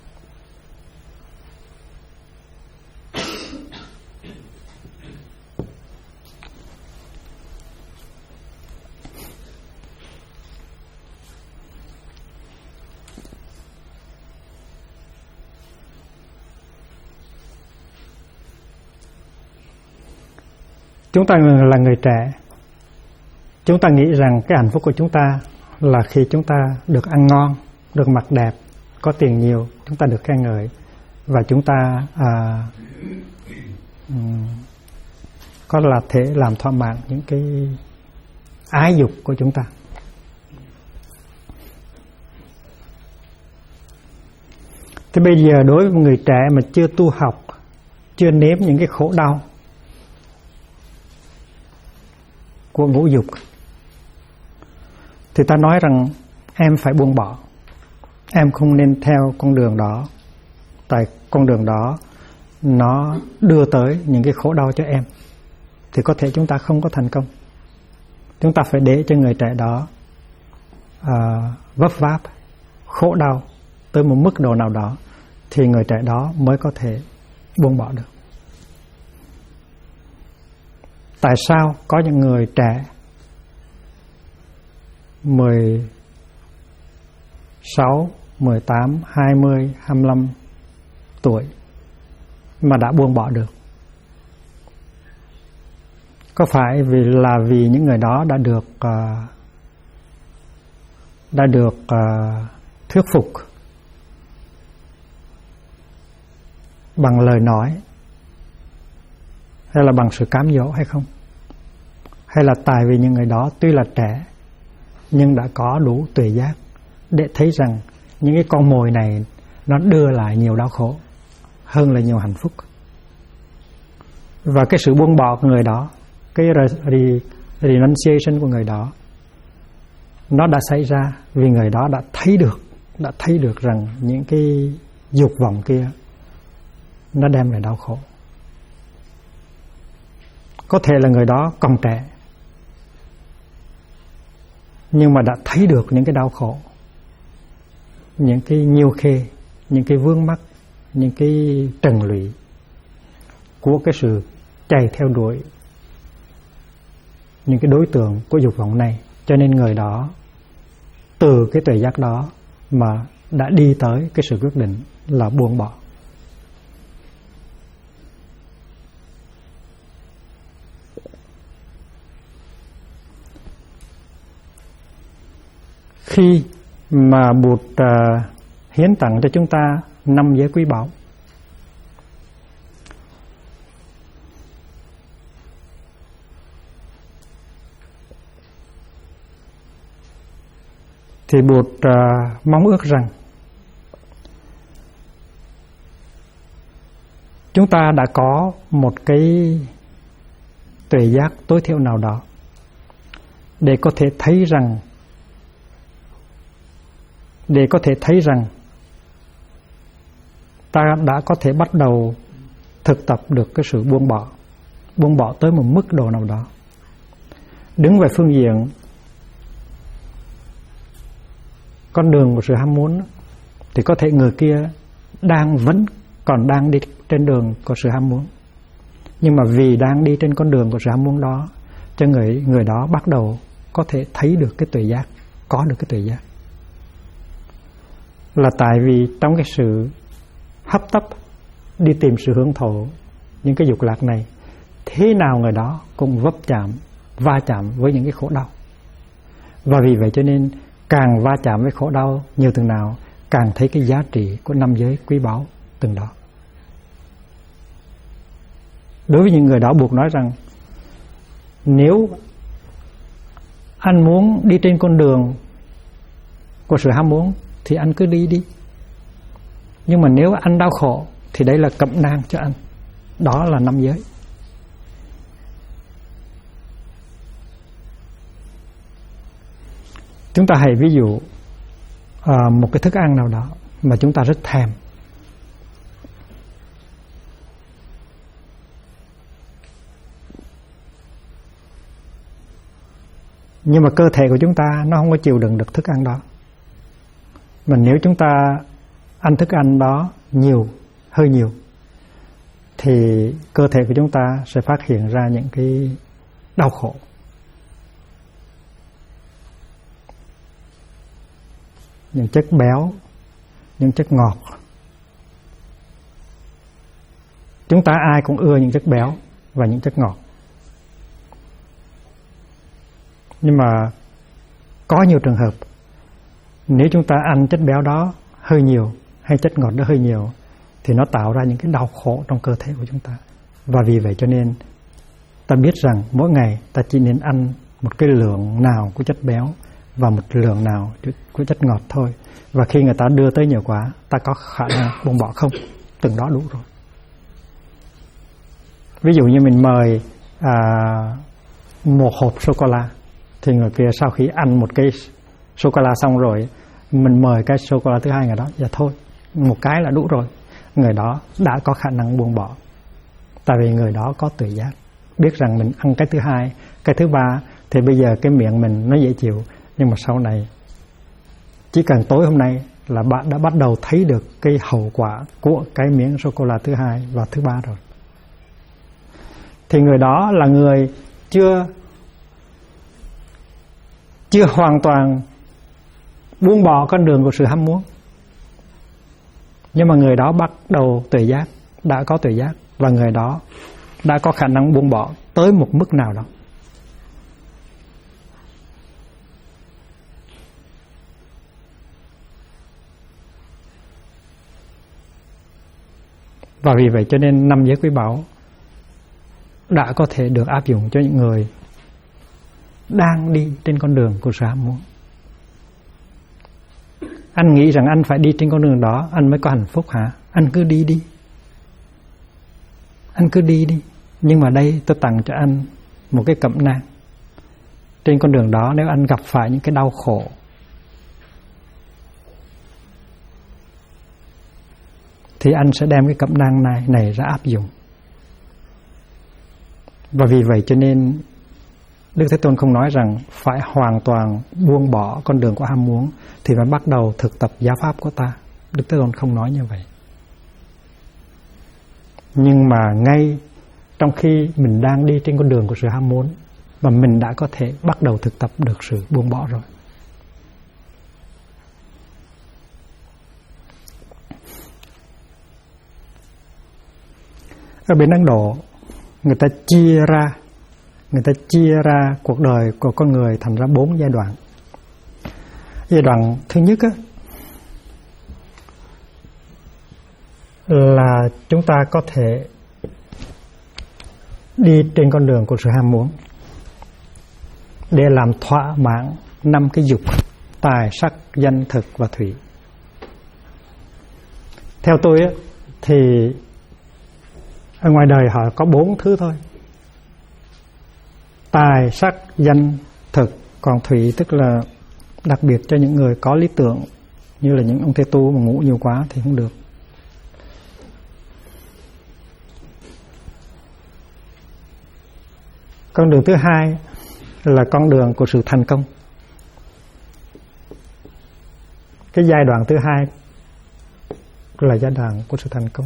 Chúng ta là người trẻ, chúng ta nghĩ rằng cái hạnh phúc của chúng ta là khi chúng ta được ăn ngon, được mặc đẹp, có tiền nhiều, chúng ta được khen ngợi và chúng ta có là thể làm thỏa mãn những cái ái dục của chúng ta. Thế bây giờ đối với một người trẻ mà chưa tu học, chưa nếm những cái khổ đau của ngũ dục, thì ta nói rằng em phải buông bỏ, em không nên theo con đường đó, tại con đường đó nó đưa tới những cái khổ đau cho em, thì có thể chúng ta không có thành công. Chúng ta phải để cho người trẻ đó vấp váp, khổ đau tới một mức độ nào đó, thì người trẻ đó mới có thể buông bỏ được. Tại sao có những người trẻ 16, 18, 20, 25 tuổi mà đã buông bỏ được? Có phải vì những người đó đã được thuyết phục bằng lời nói, hay là bằng sự cám dỗ hay không? Hay là tại vì những người đó tuy là trẻ nhưng đã có đủ tuệ giác để thấy rằng những cái con mồi này nó đưa lại nhiều đau khổ hơn là nhiều hạnh phúc. Và cái sự buông bỏ của người đó, cái renunciation của người đó, nó đã xảy ra vì người đó đã thấy được rằng những cái dục vọng kia nó đem lại đau khổ. Có thể là người đó còn trẻ nhưng mà đã thấy được những cái đau khổ, những cái nhiêu khê, những cái vướng mắc, những cái trần lụy của cái sự chạy theo đuổi những cái đối tượng của dục vọng này. Cho nên người đó từ cái tuệ giác đó mà đã đi tới cái sự quyết định là buông bỏ. Khi mà Bụt hiến tặng cho chúng ta 5 giới quý báu, thì Bụt mong ước rằng chúng ta đã có một cái tuệ giác tối thiểu nào đó để có thể thấy rằng ta đã có thể bắt đầu thực tập được cái sự buông bỏ tới một mức độ nào đó. Đứng về phương diện con đường của sự ham muốn thì có thể người kia vẫn còn đang đi trên đường của sự ham muốn, nhưng mà vì đang đi trên con đường của sự ham muốn đó, cho người đó bắt đầu có thể thấy được cái tuệ giác, có được cái tuệ giác, là tại vì trong cái sự hấp tấp đi tìm sự hưởng thụ những cái dục lạc này, thế nào người đó cũng va chạm với những cái khổ đau. Và vì vậy cho nên càng va chạm với khổ đau nhiều từng nào, càng thấy cái giá trị của 5 giới quý báu từng đó. Đối với những người đó, Bụt nói rằng nếu anh muốn đi trên con đường của sự ham muốn thì anh cứ đi. Nhưng mà nếu anh đau khổ thì đấy là cẩm nang cho anh. Đó là 5 giới. Chúng ta hãy ví dụ một cái thức ăn nào đó mà chúng ta rất thèm. Nhưng mà cơ thể của chúng ta nó không có chịu đựng được thức ăn đó. Mà nếu chúng ta ăn thức ăn đó nhiều, hơi nhiều, thì cơ thể của chúng ta sẽ phát hiện ra những cái đau khổ. Những chất béo, những chất ngọt. Chúng ta ai cũng ưa những chất béo và những chất ngọt. Nhưng mà có nhiều trường hợp nếu chúng ta ăn chất béo đó hơi nhiều hay chất ngọt đó hơi nhiều thì nó tạo ra những cái đau khổ trong cơ thể của chúng ta. Và vì vậy cho nên ta biết rằng mỗi ngày ta chỉ nên ăn một cái lượng nào của chất béo và một lượng nào của chất ngọt thôi. Và khi người ta đưa tới nhiều quá, ta có khả năng buông bỏ không? Từng đó đủ rồi. Ví dụ như mình mời một hộp sô-cô-la, thì người kia sau khi ăn một cái sô-cô-la xong rồi, mình mời cái sô-cô-la thứ hai người đó, dạ thôi, một cái là đủ rồi. Người đó đã có khả năng buông bỏ. Tại vì người đó có tự giác, biết rằng mình ăn cái thứ hai, cái thứ ba thì bây giờ cái miệng mình nó dễ chịu, nhưng mà sau này chỉ cần tối hôm nay là bạn đã bắt đầu thấy được cái hậu quả của cái miếng sô-cô-la thứ hai và thứ ba rồi. Thì người đó là người chưa hoàn toàn buông bỏ con đường của sự ham muốn. Nhưng mà người đó bắt đầu tự giác, đã có tự giác, và người đó đã có khả năng buông bỏ tới một mức nào đó. Và vì vậy cho nên 5 giới quý báu đã có thể được áp dụng cho những người đang đi trên con đường của sự ham muốn. Anh nghĩ rằng anh phải đi trên con đường đó anh mới có hạnh phúc hả? Anh cứ đi đi. Anh cứ đi đi. Nhưng mà đây tôi tặng cho anh một cái cẩm nang. Trên con đường đó nếu anh gặp phải những cái đau khổ, thì anh sẽ đem cái cẩm nang này ra áp dụng. Và vì vậy cho nên Đức Thế Tôn không nói rằng phải hoàn toàn buông bỏ con đường của ham muốn thì phải bắt đầu thực tập giáo pháp của ta. Đức Thế Tôn không nói như vậy. Nhưng mà ngay trong khi mình đang đi trên con đường của sự ham muốn, và mình đã có thể bắt đầu thực tập được sự buông bỏ rồi. Ở bên Ấn Độ, người ta chia ra cuộc đời của con người thành ra 4 giai đoạn. Giai đoạn thứ nhất là chúng ta có thể đi trên con đường của sự ham muốn để làm thỏa mãn 5 cái dục: tài, sắc, danh, thực và thủy. Theo tôi thì ở ngoài đời họ có 4 thứ thôi: tài, sắc, danh, thực. Còn thủy tức là đặc biệt cho những người có lý tưởng, như là những ông Thế Tu mà ngủ nhiều quá thì không được. Con đường thứ hai là con đường của sự thành công. Cái giai đoạn thứ hai là giai đoạn của sự thành công.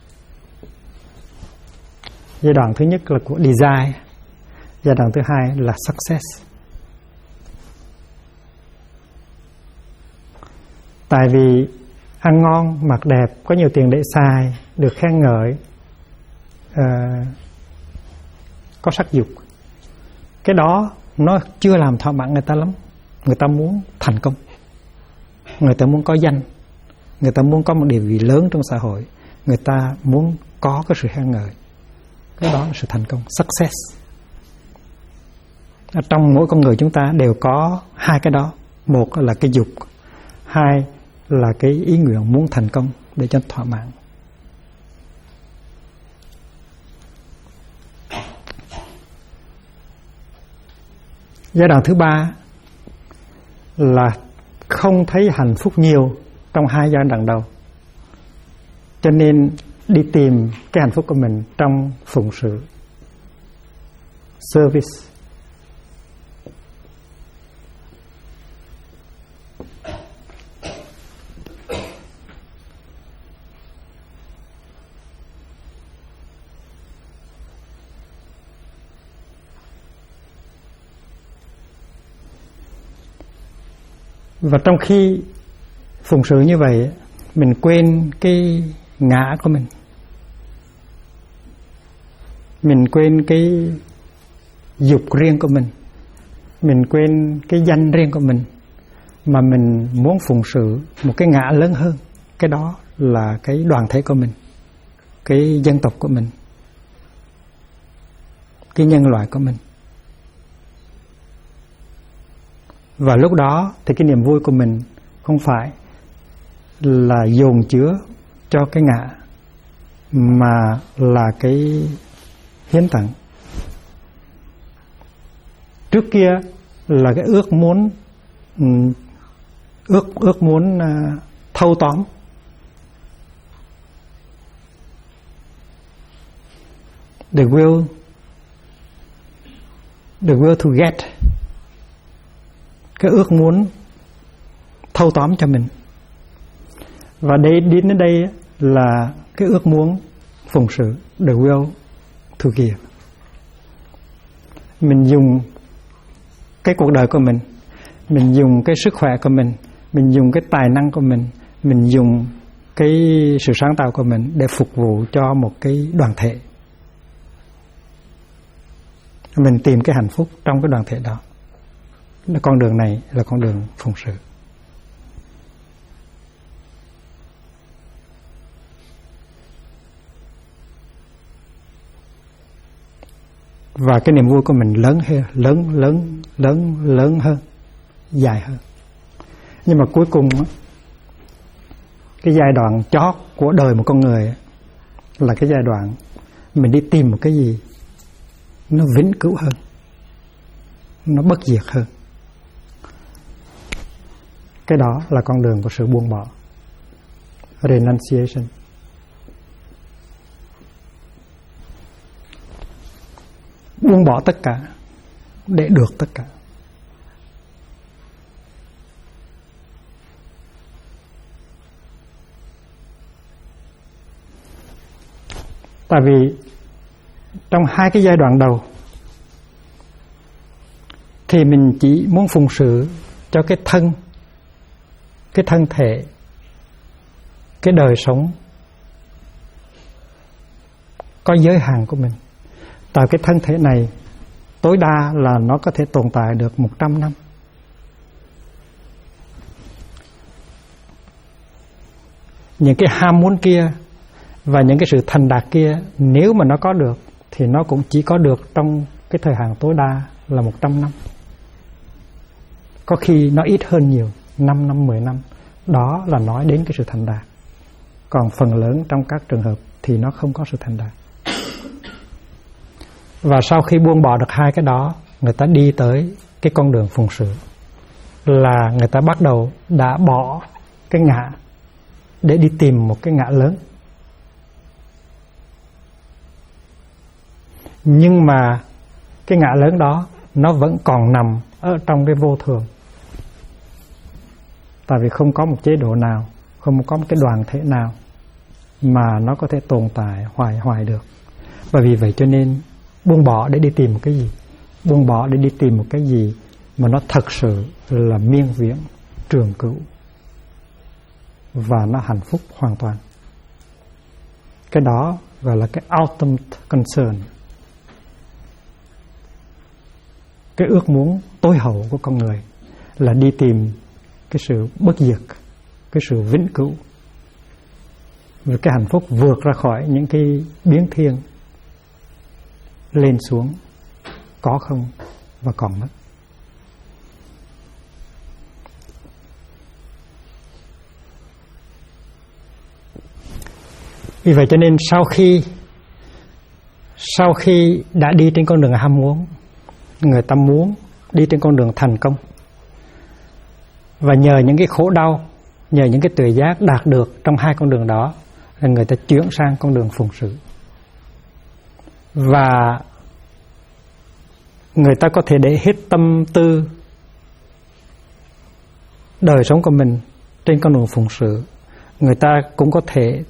Giai đoạn thứ nhất là của desire, giai đoạn thứ hai là success. Tại vì ăn ngon, mặc đẹp, có nhiều tiền để xài, được khen ngợi, có sắc dục, cái đó nó chưa làm thỏa mãn người ta lắm. Người ta muốn thành công, người ta muốn có danh, người ta muốn có một địa vị lớn trong xã hội, người ta muốn có cái sự khen ngợi. Cái đó là sự thành công, success. Ở trong mỗi con người chúng ta đều có hai cái đó. Một là cái dục, hai là cái ý nguyện muốn thành công để cho thỏa mãn. Giai đoạn thứ ba là không thấy hạnh phúc nhiều trong hai giai đoạn đầu, cho nên đi tìm cái hạnh phúc của mình trong phụng sự, service. Và trong khi phụng sự như vậy, mình quên cái ngã của mình. Mình quên cái dục riêng của mình. Mình quên cái danh riêng của mình. Mà mình muốn phụng sự một cái ngã lớn hơn. Cái đó là cái đoàn thể của mình, cái dân tộc của mình, cái nhân loại của mình. Và lúc đó thì cái niềm vui của mình không phải là dồn chứa cho cái ngã, mà là cái hiến tặng. Trước kia là cái ước muốn thâu tóm. The will to get. Cái ước muốn thâu tóm cho mình. Và đến đây là cái ước muốn phụng sự. The will to give. Mình dùng cái cuộc đời của mình dùng cái sức khỏe của mình dùng cái tài năng của mình dùng cái sự sáng tạo của mình để phục vụ cho một cái đoàn thể. Mình tìm cái hạnh phúc trong cái đoàn thể đó. Con đường này là con đường phụng sự. Và cái niềm vui của mình lớn hơn, dài hơn. Nhưng mà cuối cùng cái giai đoạn chót của đời một con người là cái giai đoạn mình đi tìm một cái gì nó vĩnh cửu hơn, nó bất diệt hơn. Cái đó là con đường của sự buông bỏ, renunciation. Buông bỏ tất cả để được tất cả. Tại vì trong hai cái giai đoạn đầu thì mình chỉ muốn phụng sự cho cái thân thể, cái đời sống có giới hạn của mình. Tại cái thân thể này tối đa là nó có thể tồn tại được 100 năm. Những cái ham muốn kia và những cái sự thành đạt kia, nếu mà nó có được thì nó cũng chỉ có được trong cái thời hạn tối đa là 100 năm. Có khi nó ít hơn nhiều, 5 năm, 10 năm. Đó là nói đến cái sự thành đạt. Còn phần lớn trong các trường hợp thì nó không có sự thành đạt. Và sau khi buông bỏ được hai cái đó, người ta đi tới cái con đường phụng sự, là người ta bắt đầu đã bỏ cái ngã để đi tìm một cái ngã lớn. Nhưng mà cái ngã lớn đó nó vẫn còn nằm ở trong cái vô thường. Tại vì không có một chế độ nào, không có một cái đoàn thể nào mà nó có thể tồn tại hoài được. Bởi vì vậy cho nên buông bỏ để đi tìm một cái gì? Buông bỏ để đi tìm một cái gì mà nó thật sự là miên viễn, trường cửu và nó hạnh phúc hoàn toàn. Cái đó gọi là cái ultimate concern, cái ước muốn tối hậu của con người là đi tìm cái sự bất diệt, cái sự vĩnh cửu, và cái hạnh phúc vượt ra khỏi những cái biến thiên, lên xuống, có không và còn mất. Vì vậy cho nên sau khi đã đi trên con đường ham muốn, người ta muốn đi trên con đường thành công, và nhờ những cái khổ đau, nhờ những cái tuệ giác đạt được trong hai con đường đó, là người ta chuyển sang con đường phụng sự. Và người ta có thể để hết tâm tư đời sống của mình trên con đường phụng sự. Người ta cũng có thể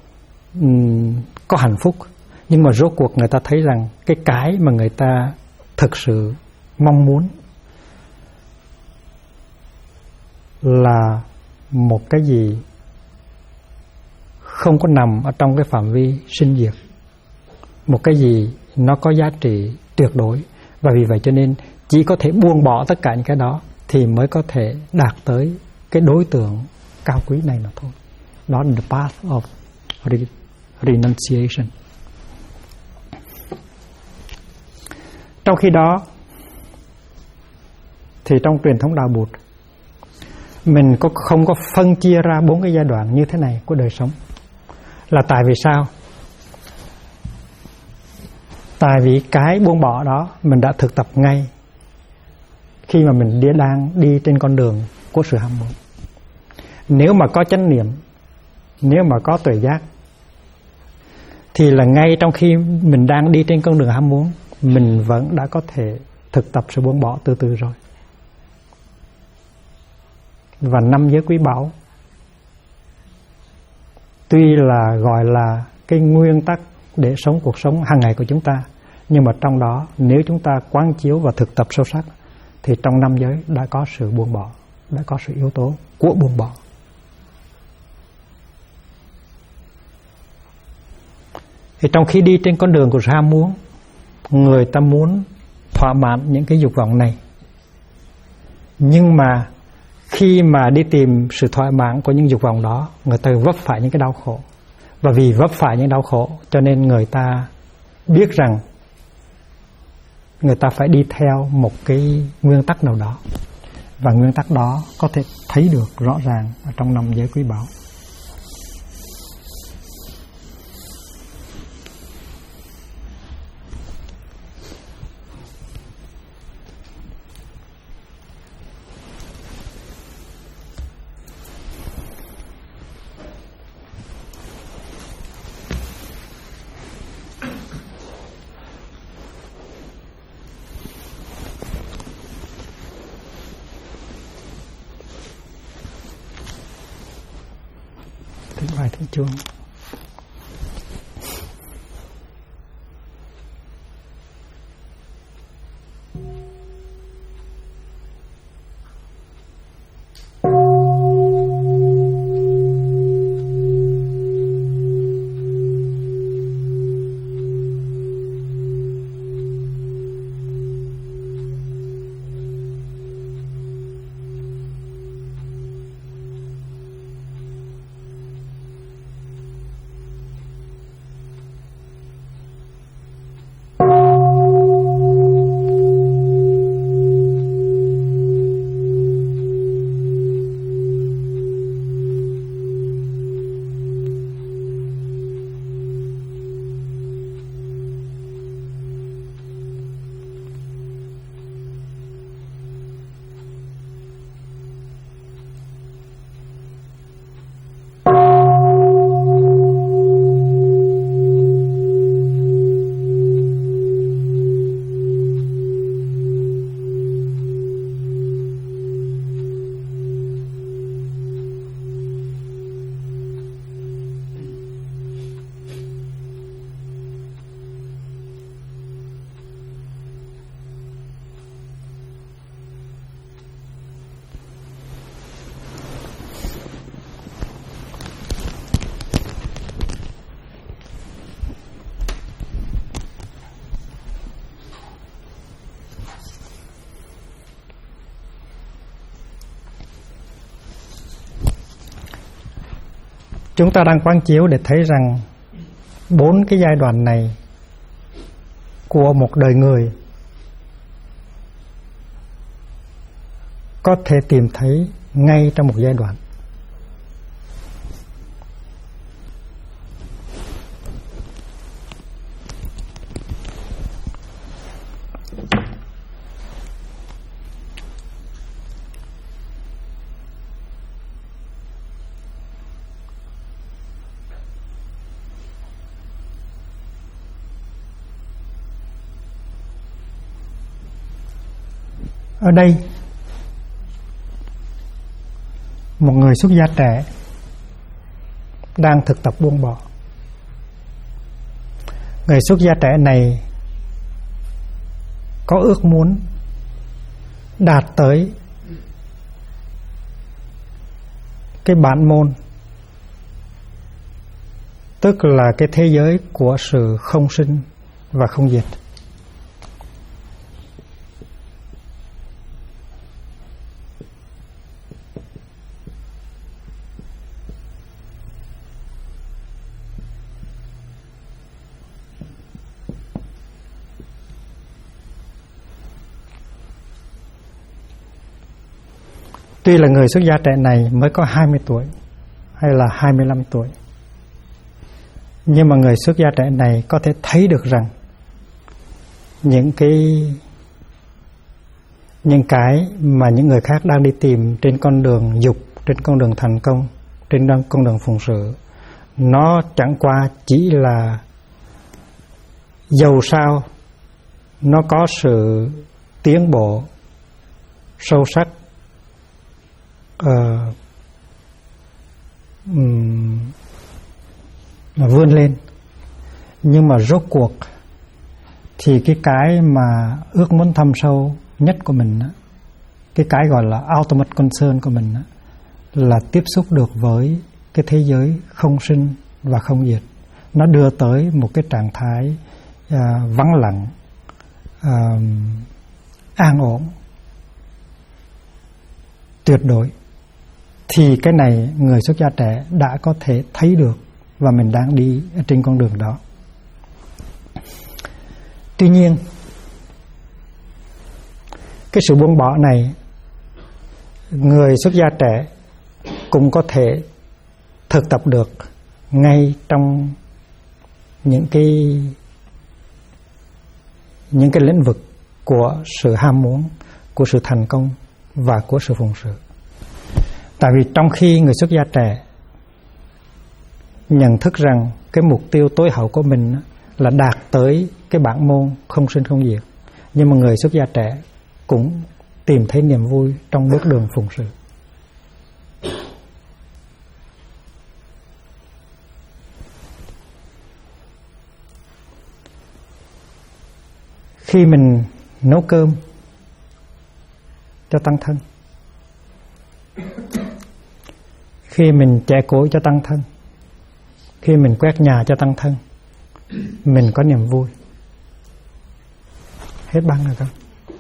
có hạnh phúc. Nhưng mà rốt cuộc người ta thấy rằng cái mà người ta thực sự mong muốn là một cái gì không có nằm ở trong cái phạm vi sinh diệt, một cái gì nó có giá trị tuyệt đối. Và vì vậy cho nên chỉ có thể buông bỏ tất cả những cái đó thì mới có thể đạt tới cái đối tượng cao quý này mà thôi. Đó là the path of renunciation. Trong khi đó thì trong truyền thống đạo Bụt, mình không có phân chia ra 4 cái giai đoạn như thế này của đời sống. Là tại vì sao? Tại vì cái buông bỏ đó mình đã thực tập ngay khi mà mình đang đi trên con đường của sự ham muốn. Nếu mà có chánh niệm, nếu mà có tuệ giác, thì là ngay trong khi mình đang đi trên con đường ham muốn, mình vẫn đã có thể thực tập sự buông bỏ từ từ rồi. Và 5 giới quý báu tuy là gọi là cái nguyên tắc để sống cuộc sống hàng ngày của chúng ta, nhưng mà trong đó nếu chúng ta quán chiếu và thực tập sâu sắc thì trong 5 giới đã có sự buông bỏ, đã có sự yếu tố của buông bỏ. Thì trong khi đi trên con đường của sự ham muốn, người ta muốn thỏa mãn những cái dục vọng này, nhưng mà khi mà đi tìm sự thỏa mãn của những dục vọng đó, người ta vấp phải những cái đau khổ. Và vì vấp phải những đau khổ cho nên người ta biết rằng người ta phải đi theo một cái nguyên tắc nào đó. Và nguyên tắc đó có thể thấy được rõ ràng ở trong 5 giới quý báu. Bài Thiên Chuông. Chúng ta đang quán chiếu để thấy rằng 4 cái giai đoạn này của một đời người có thể tìm thấy ngay trong một giai đoạn. Ở đây, một người xuất gia trẻ đang thực tập buông bỏ. Người xuất gia trẻ này có ước muốn đạt tới cái bản môn, tức là cái thế giới của sự không sinh và không diệt. Tuy là người xuất gia trẻ này mới có 20 tuổi hay là 25 tuổi, nhưng mà người xuất gia trẻ này có thể thấy được rằng những mà những người khác đang đi tìm trên con đường dục, trên con đường thành công, trên con đường phụng sự, nó chẳng qua chỉ là dầu sao nó có sự tiến bộ sâu sắc, mà vươn lên, nhưng mà rốt cuộc thì cái mà ước muốn thâm sâu nhất của mình, cái gọi là ultimate concern của mình, là tiếp xúc được với cái thế giới không sinh và không diệt. Nó đưa tới một cái trạng thái vắng lặng, an ổn, tuyệt đối. Thì cái này người xuất gia trẻ đã có thể thấy được, và mình đang đi trên con đường đó. Tuy nhiên, cái sự buông bỏ này, người xuất gia trẻ cũng có thể thực tập được ngay trong những cái lĩnh vực của sự ham muốn, của sự thành công và của sự phụng sự. Tại vì trong khi người xuất gia trẻ nhận thức rằng cái mục tiêu tối hậu của mình là đạt tới cái bản môn không sinh không diệt, nhưng mà người xuất gia trẻ cũng tìm thấy niềm vui trong bước đường phụng sự. Khi mình nấu cơm cho tăng thân, khi mình chẻ củi cho tăng thân, khi mình quét nhà cho tăng thân, mình có niềm vui. Hết băng rồi không?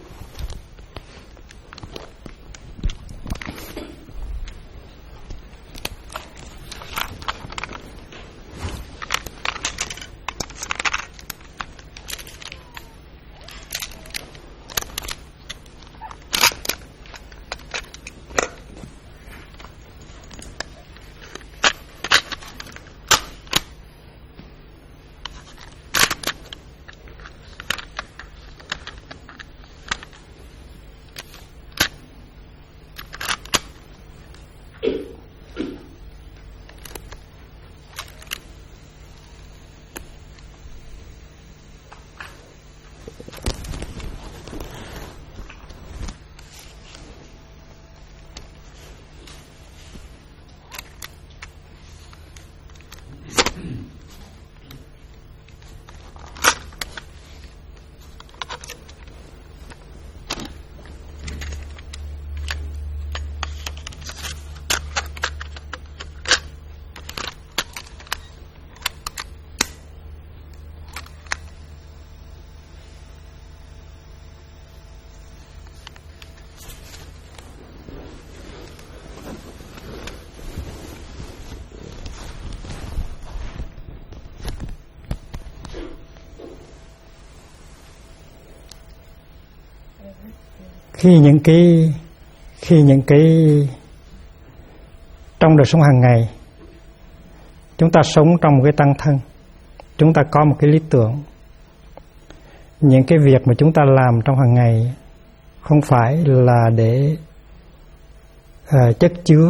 Khi những cái trong đời sống hàng ngày, chúng ta sống trong một cái tăng thân, chúng ta có một cái lý tưởng. Những cái việc mà chúng ta làm trong hàng ngày không phải là để chất chứa,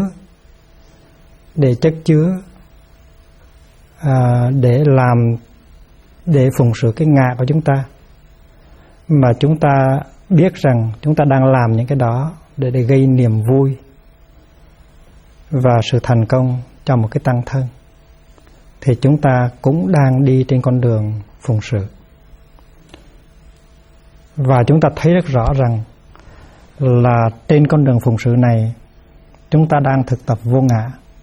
để phụng sự cái ngã của chúng ta, mà chúng ta biết rằng chúng ta đang làm những cái đó để gây niềm vui và sự thành công cho một cái tăng thân, thì chúng ta cũng đang đi trên con đường phụng sự. Và chúng ta thấy rất rõ rằng là trên con đường phụng sự này, chúng ta đang thực tập vô ngã,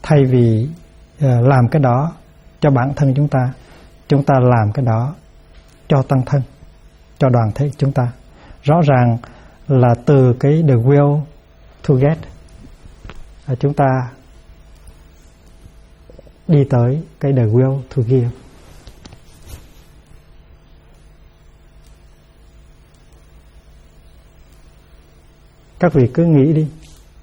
thay vì làm cái đó cho bản thân chúng ta làm cái đó cho tăng thân, cho đoàn thể chúng ta. Rõ ràng là từ cái the will to get chúng ta đi tới cái the will to give. Các vị cứ nghĩ đi,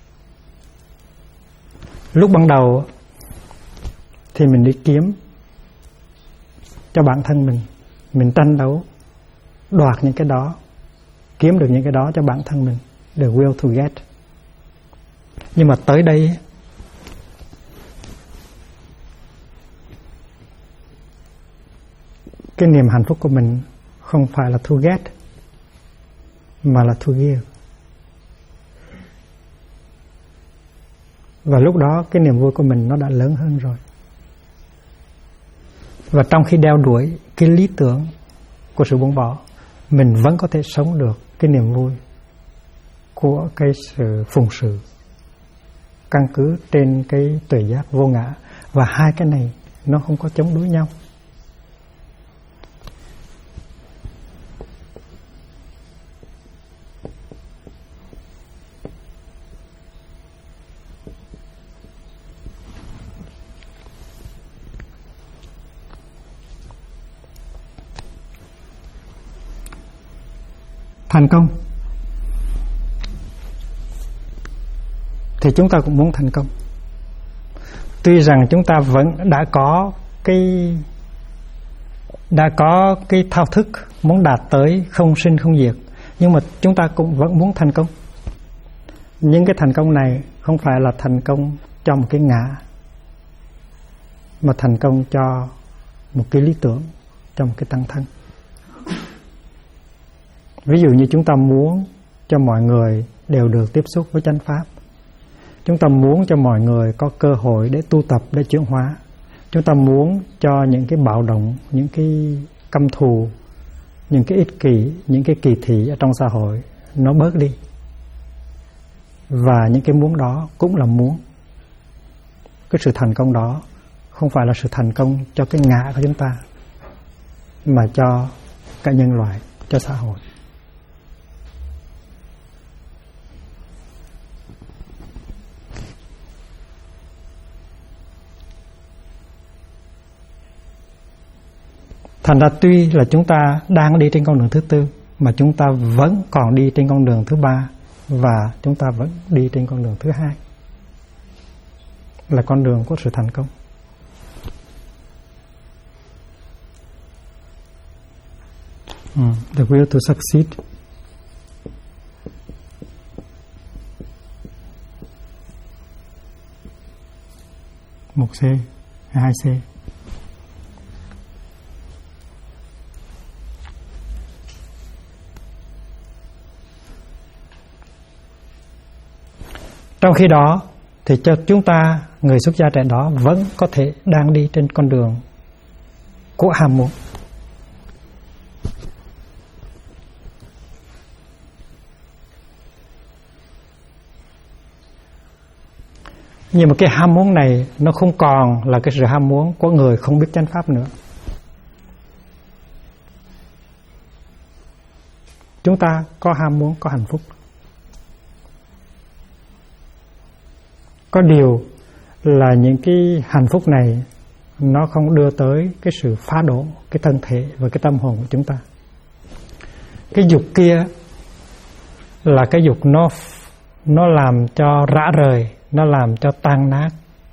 lúc ban đầu thì mình đi kiếm cho bản thân mình tranh đấu đoạt những cái đó, kiếm được những cái đó cho bản thân mình, the will to get. Nhưng mà tới đây cái niềm hạnh phúc của mình không phải là to get mà là to give. Và lúc đó cái niềm vui của mình nó đã lớn hơn rồi. Và trong khi đeo đuổi cái lý tưởng của sự buông bỏ, mình vẫn có thể sống được cái niềm vui của cái sự phụng sự căn cứ trên cái tuệ giác vô ngã. Và hai cái này nó không có chống đối nhau. Thành công thì chúng ta cũng muốn thành công. Tuy rằng chúng ta vẫn đã có cái thao thức muốn đạt tới không sinh không diệt, nhưng mà chúng ta cũng vẫn muốn thành công. Nhưng cái thành công này không phải là thành công cho một cái ngã, mà thành công cho một cái lý tưởng, cho một cái tăng thân. Ví dụ như chúng ta muốn cho mọi người đều được tiếp xúc với chánh pháp. Chúng ta muốn cho mọi người có cơ hội để tu tập, để chuyển hóa. Chúng ta muốn cho những cái bạo động, những cái căm thù, những cái ích kỷ, những cái kỳ thị ở trong xã hội nó bớt đi. Và những cái muốn đó cũng là muốn. Cái sự thành công đó không phải là sự thành công cho cái ngã của chúng ta, mà cho cả nhân loại, cho xã hội. Thành ra tuy là chúng ta đang đi trên con đường thứ tư, mà chúng ta vẫn còn đi trên con đường thứ ba, và chúng ta vẫn đi trên con đường thứ hai, là con đường của sự thành công. The will to succeed. Một C, 2C. Trong khi đó thì cho chúng ta, người xuất gia trẻ đó, vẫn có thể đang đi trên con đường của ham muốn. Nhưng mà cái ham muốn này nó không còn là cái sự ham muốn của người không biết chánh pháp nữa. Chúng ta có ham muốn có hạnh phúc. Có điều là những cái hạnh phúc này nó không đưa tới cái sự phá đổ cái thân thể và cái tâm hồn của chúng ta. Cái dục kia là cái dục nó làm cho rã rời, nó làm cho tan nát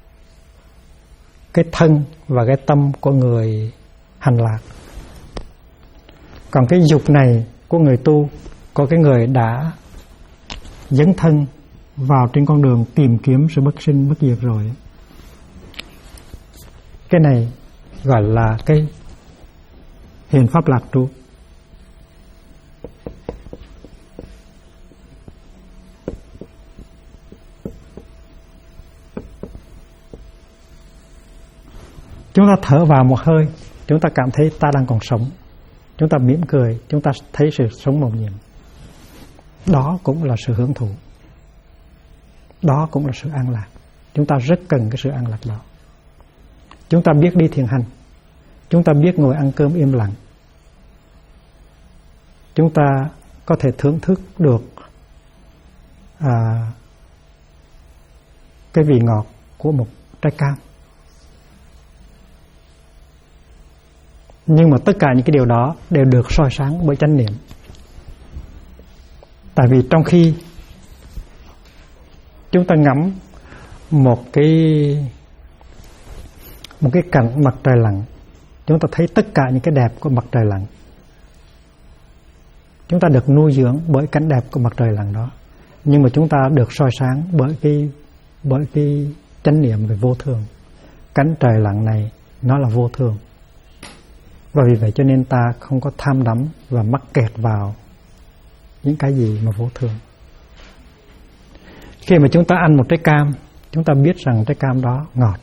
cái thân và cái tâm của người hành lạc. Còn cái dục này của người tu, của cái người đã dấn thân vào trên con đường tìm kiếm sự bất sinh bất diệt rồi, cái này gọi là cái hiền pháp lạc trú. Chúng ta thở vào một hơi, chúng ta cảm thấy ta đang còn sống, chúng ta mỉm cười, chúng ta thấy sự sống mầu nhiệm. Đó cũng là sự hưởng thụ, đó cũng là sự an lạc. chúng ta rất cần cái sự an lạc đó. Chúng ta biết đi thiền hành, chúng ta biết ngồi ăn cơm im lặng, chúng ta có thể thưởng thức được cái vị ngọt của một trái cam. Nhưng mà tất cả những cái điều đó đều được soi sáng bởi chánh niệm. Tại vì trong khi chúng ta ngắm một cái cảnh mặt trời lặn, chúng ta thấy tất cả những cái đẹp của mặt trời lặn. Chúng ta được nuôi dưỡng bởi cảnh đẹp của mặt trời lặn đó. Nhưng mà chúng ta được soi sáng bởi cái chánh niệm về vô thường. Cảnh trời lặn này nó là vô thường. Và vì vậy cho nên ta không có tham đắm và mắc kẹt vào những cái gì mà vô thường. Khi mà chúng ta ăn một trái cam, chúng ta biết rằng trái cam đó ngọt.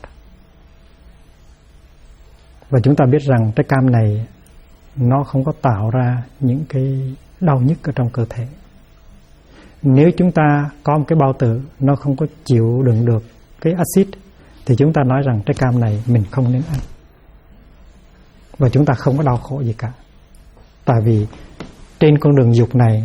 Và chúng ta biết rằng trái cam này nó không có tạo ra những cái đau nhức ở trong cơ thể. Nếu chúng ta có một cái bao tử nó không có chịu đựng được cái axit, thì chúng ta nói rằng trái cam này mình không nên ăn. Và chúng ta không có đau khổ gì cả. Tại vì trên con đường dục này,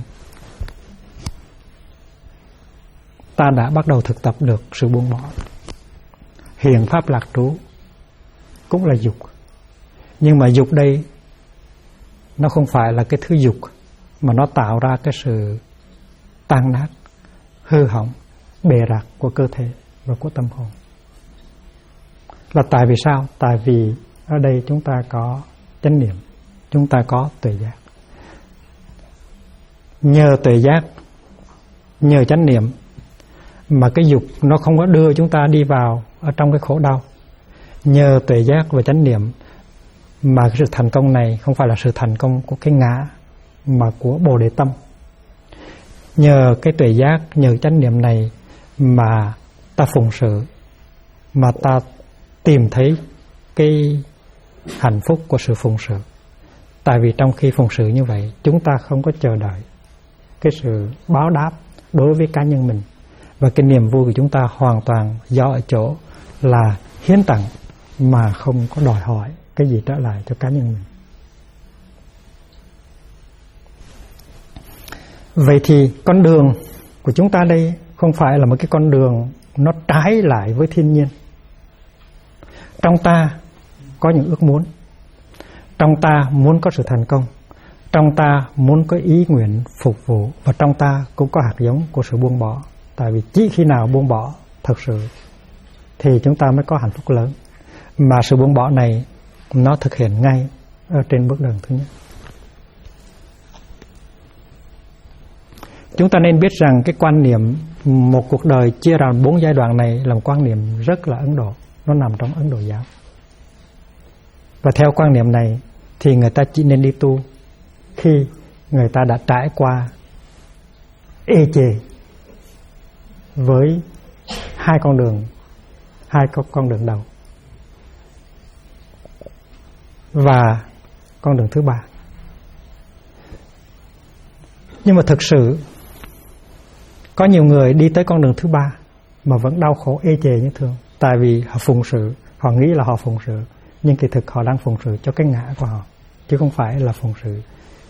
ta đã bắt đầu thực tập được sự buông bỏ. Hiền pháp lạc trú cũng là dục. Nhưng mà dục đây nó không phải là cái thứ dục mà nó tạo ra cái sự tan nát, hư hỏng, bề rạc của cơ thể và của tâm hồn. Là tại vì sao? Tại vì ở đây chúng ta có chánh niệm, chúng ta có tuệ giác. Nhờ tuệ giác, nhờ chánh niệm mà cái dục nó không có đưa chúng ta đi vào ở trong cái khổ đau. Nhờ tuệ giác và chánh niệm mà cái sự thành công này không phải là sự thành công của cái ngã mà của Bồ Đề tâm. Nhờ cái tuệ giác, nhờ chánh niệm này mà ta phụng sự, mà ta tìm thấy cái hạnh phúc của sự phụng sự. Tại vì trong khi phụng sự như vậy, chúng ta không có chờ đợi cái sự báo đáp đối với cá nhân mình. Và cái niềm vui của chúng ta hoàn toàn do ở chỗ là hiến tặng mà không có đòi hỏi cái gì trở lại cho cá nhân mình. Vậy thì con đường của chúng ta đây không phải là một cái con đường nó trái lại với thiên nhiên. Trong ta có những ước muốn, trong ta muốn có sự thành công, trong ta muốn có ý nguyện phục vụ, và trong ta cũng có hạt giống của sự buông bỏ. Tại vì chỉ khi nào buông bỏ thật sự thì chúng ta mới có hạnh phúc lớn. Mà sự buông bỏ này nó thực hiện ngay ở trên bước đường thứ nhất. Chúng ta nên biết rằng cái quan niệm một cuộc đời chia ra 4 giai đoạn này là một quan niệm rất là Ấn Độ. Nó nằm trong Ấn Độ giáo. Và theo quan niệm này thì người ta chỉ nên đi tu khi người ta đã trải qua ê chề với hai con đường đầu và con đường thứ ba. Nhưng mà thực sự có nhiều người đi tới con đường thứ ba mà vẫn đau khổ ê chề như thường. Tại vì họ phụng sự, họ nghĩ là họ phụng sự, nhưng kỳ thực họ đang phụng sự cho cái ngã của họ, chứ không phải là phụng sự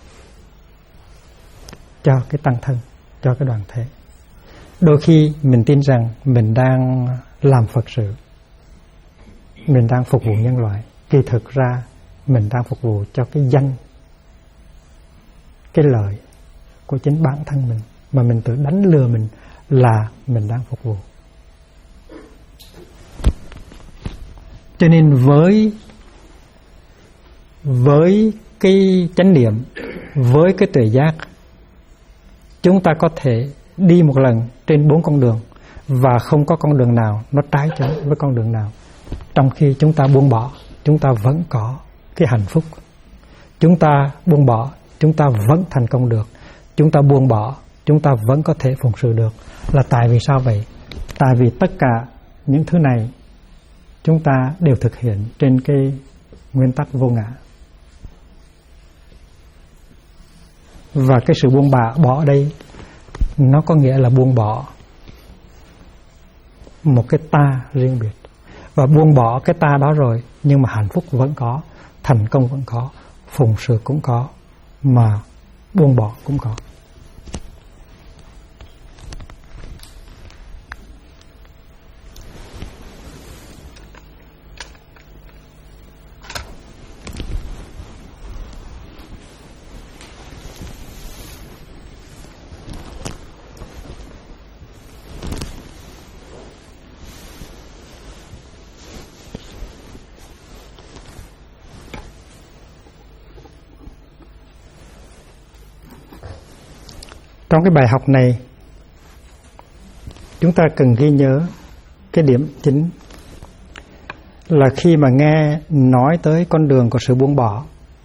cho cái tăng thân, cho cái đoàn thể. Đôi khi mình tin rằng mình đang làm Phật sự, mình đang phục vụ nhân loại, kỳ thực ra mình đang phục vụ cho cái danh, cái lợi của chính bản thân mình, mà mình tự đánh lừa mình là mình đang phục vụ. Cho nên với cái chánh niệm, với cái tuệ giác, chúng ta có thể đi một lần trên 4 con đường và không có con đường nào nó trái trái với con đường nào. Trong khi chúng ta buông bỏ, chúng ta vẫn có cái hạnh phúc. Chúng ta buông bỏ, chúng ta vẫn thành công được. Chúng ta buông bỏ, chúng ta vẫn có thể phụng sự được. Là tại vì sao vậy? Tại vì tất cả những thứ này chúng ta đều thực hiện trên cái nguyên tắc vô ngã. Và cái sự buông bỏ ở đây nó có nghĩa là buông bỏ một cái ta riêng biệt. Và buông bỏ cái ta đó rồi, nhưng mà hạnh phúc vẫn có, thành công vẫn có, phụng sự cũng có, mà buông bỏ cũng có. Trong cái bài học này, chúng ta cần ghi nhớ cái điểm chính là khi mà nghe nói tới con đường của sự buông bỏ,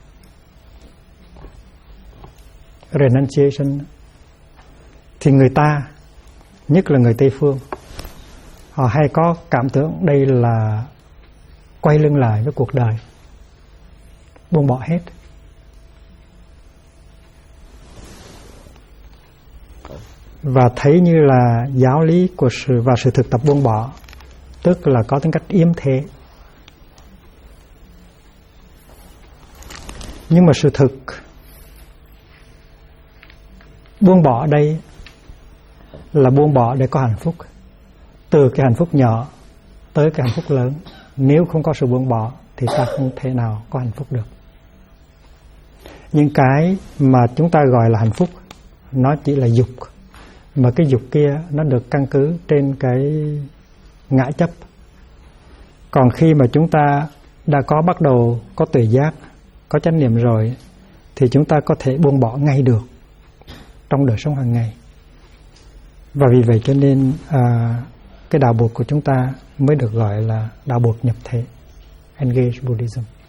renunciation, thì người ta, nhất là người Tây phương, họ hay có cảm tưởng đây là quay lưng lại với cuộc đời, buông bỏ hết. Và thấy như là giáo lý của sự thực tập buông bỏ, tức là có tính cách yếm thế. Nhưng mà sự thực buông bỏ ở đây là buông bỏ để có hạnh phúc, từ cái hạnh phúc nhỏ tới cái hạnh phúc lớn. Nếu không có sự buông bỏ thì ta không thể nào có hạnh phúc được. Nhưng cái mà chúng ta gọi là hạnh phúc, nó chỉ là dục, mà cái dục kia nó được căn cứ trên cái ngã chấp. Còn khi mà chúng ta đã bắt đầu có tuệ giác, có chánh niệm rồi, thì chúng ta có thể buông bỏ ngay được trong đời sống hàng ngày. Và vì vậy cho nên cái đạo Bụt của chúng ta mới được gọi là đạo Bụt nhập thế, Engage Buddhism.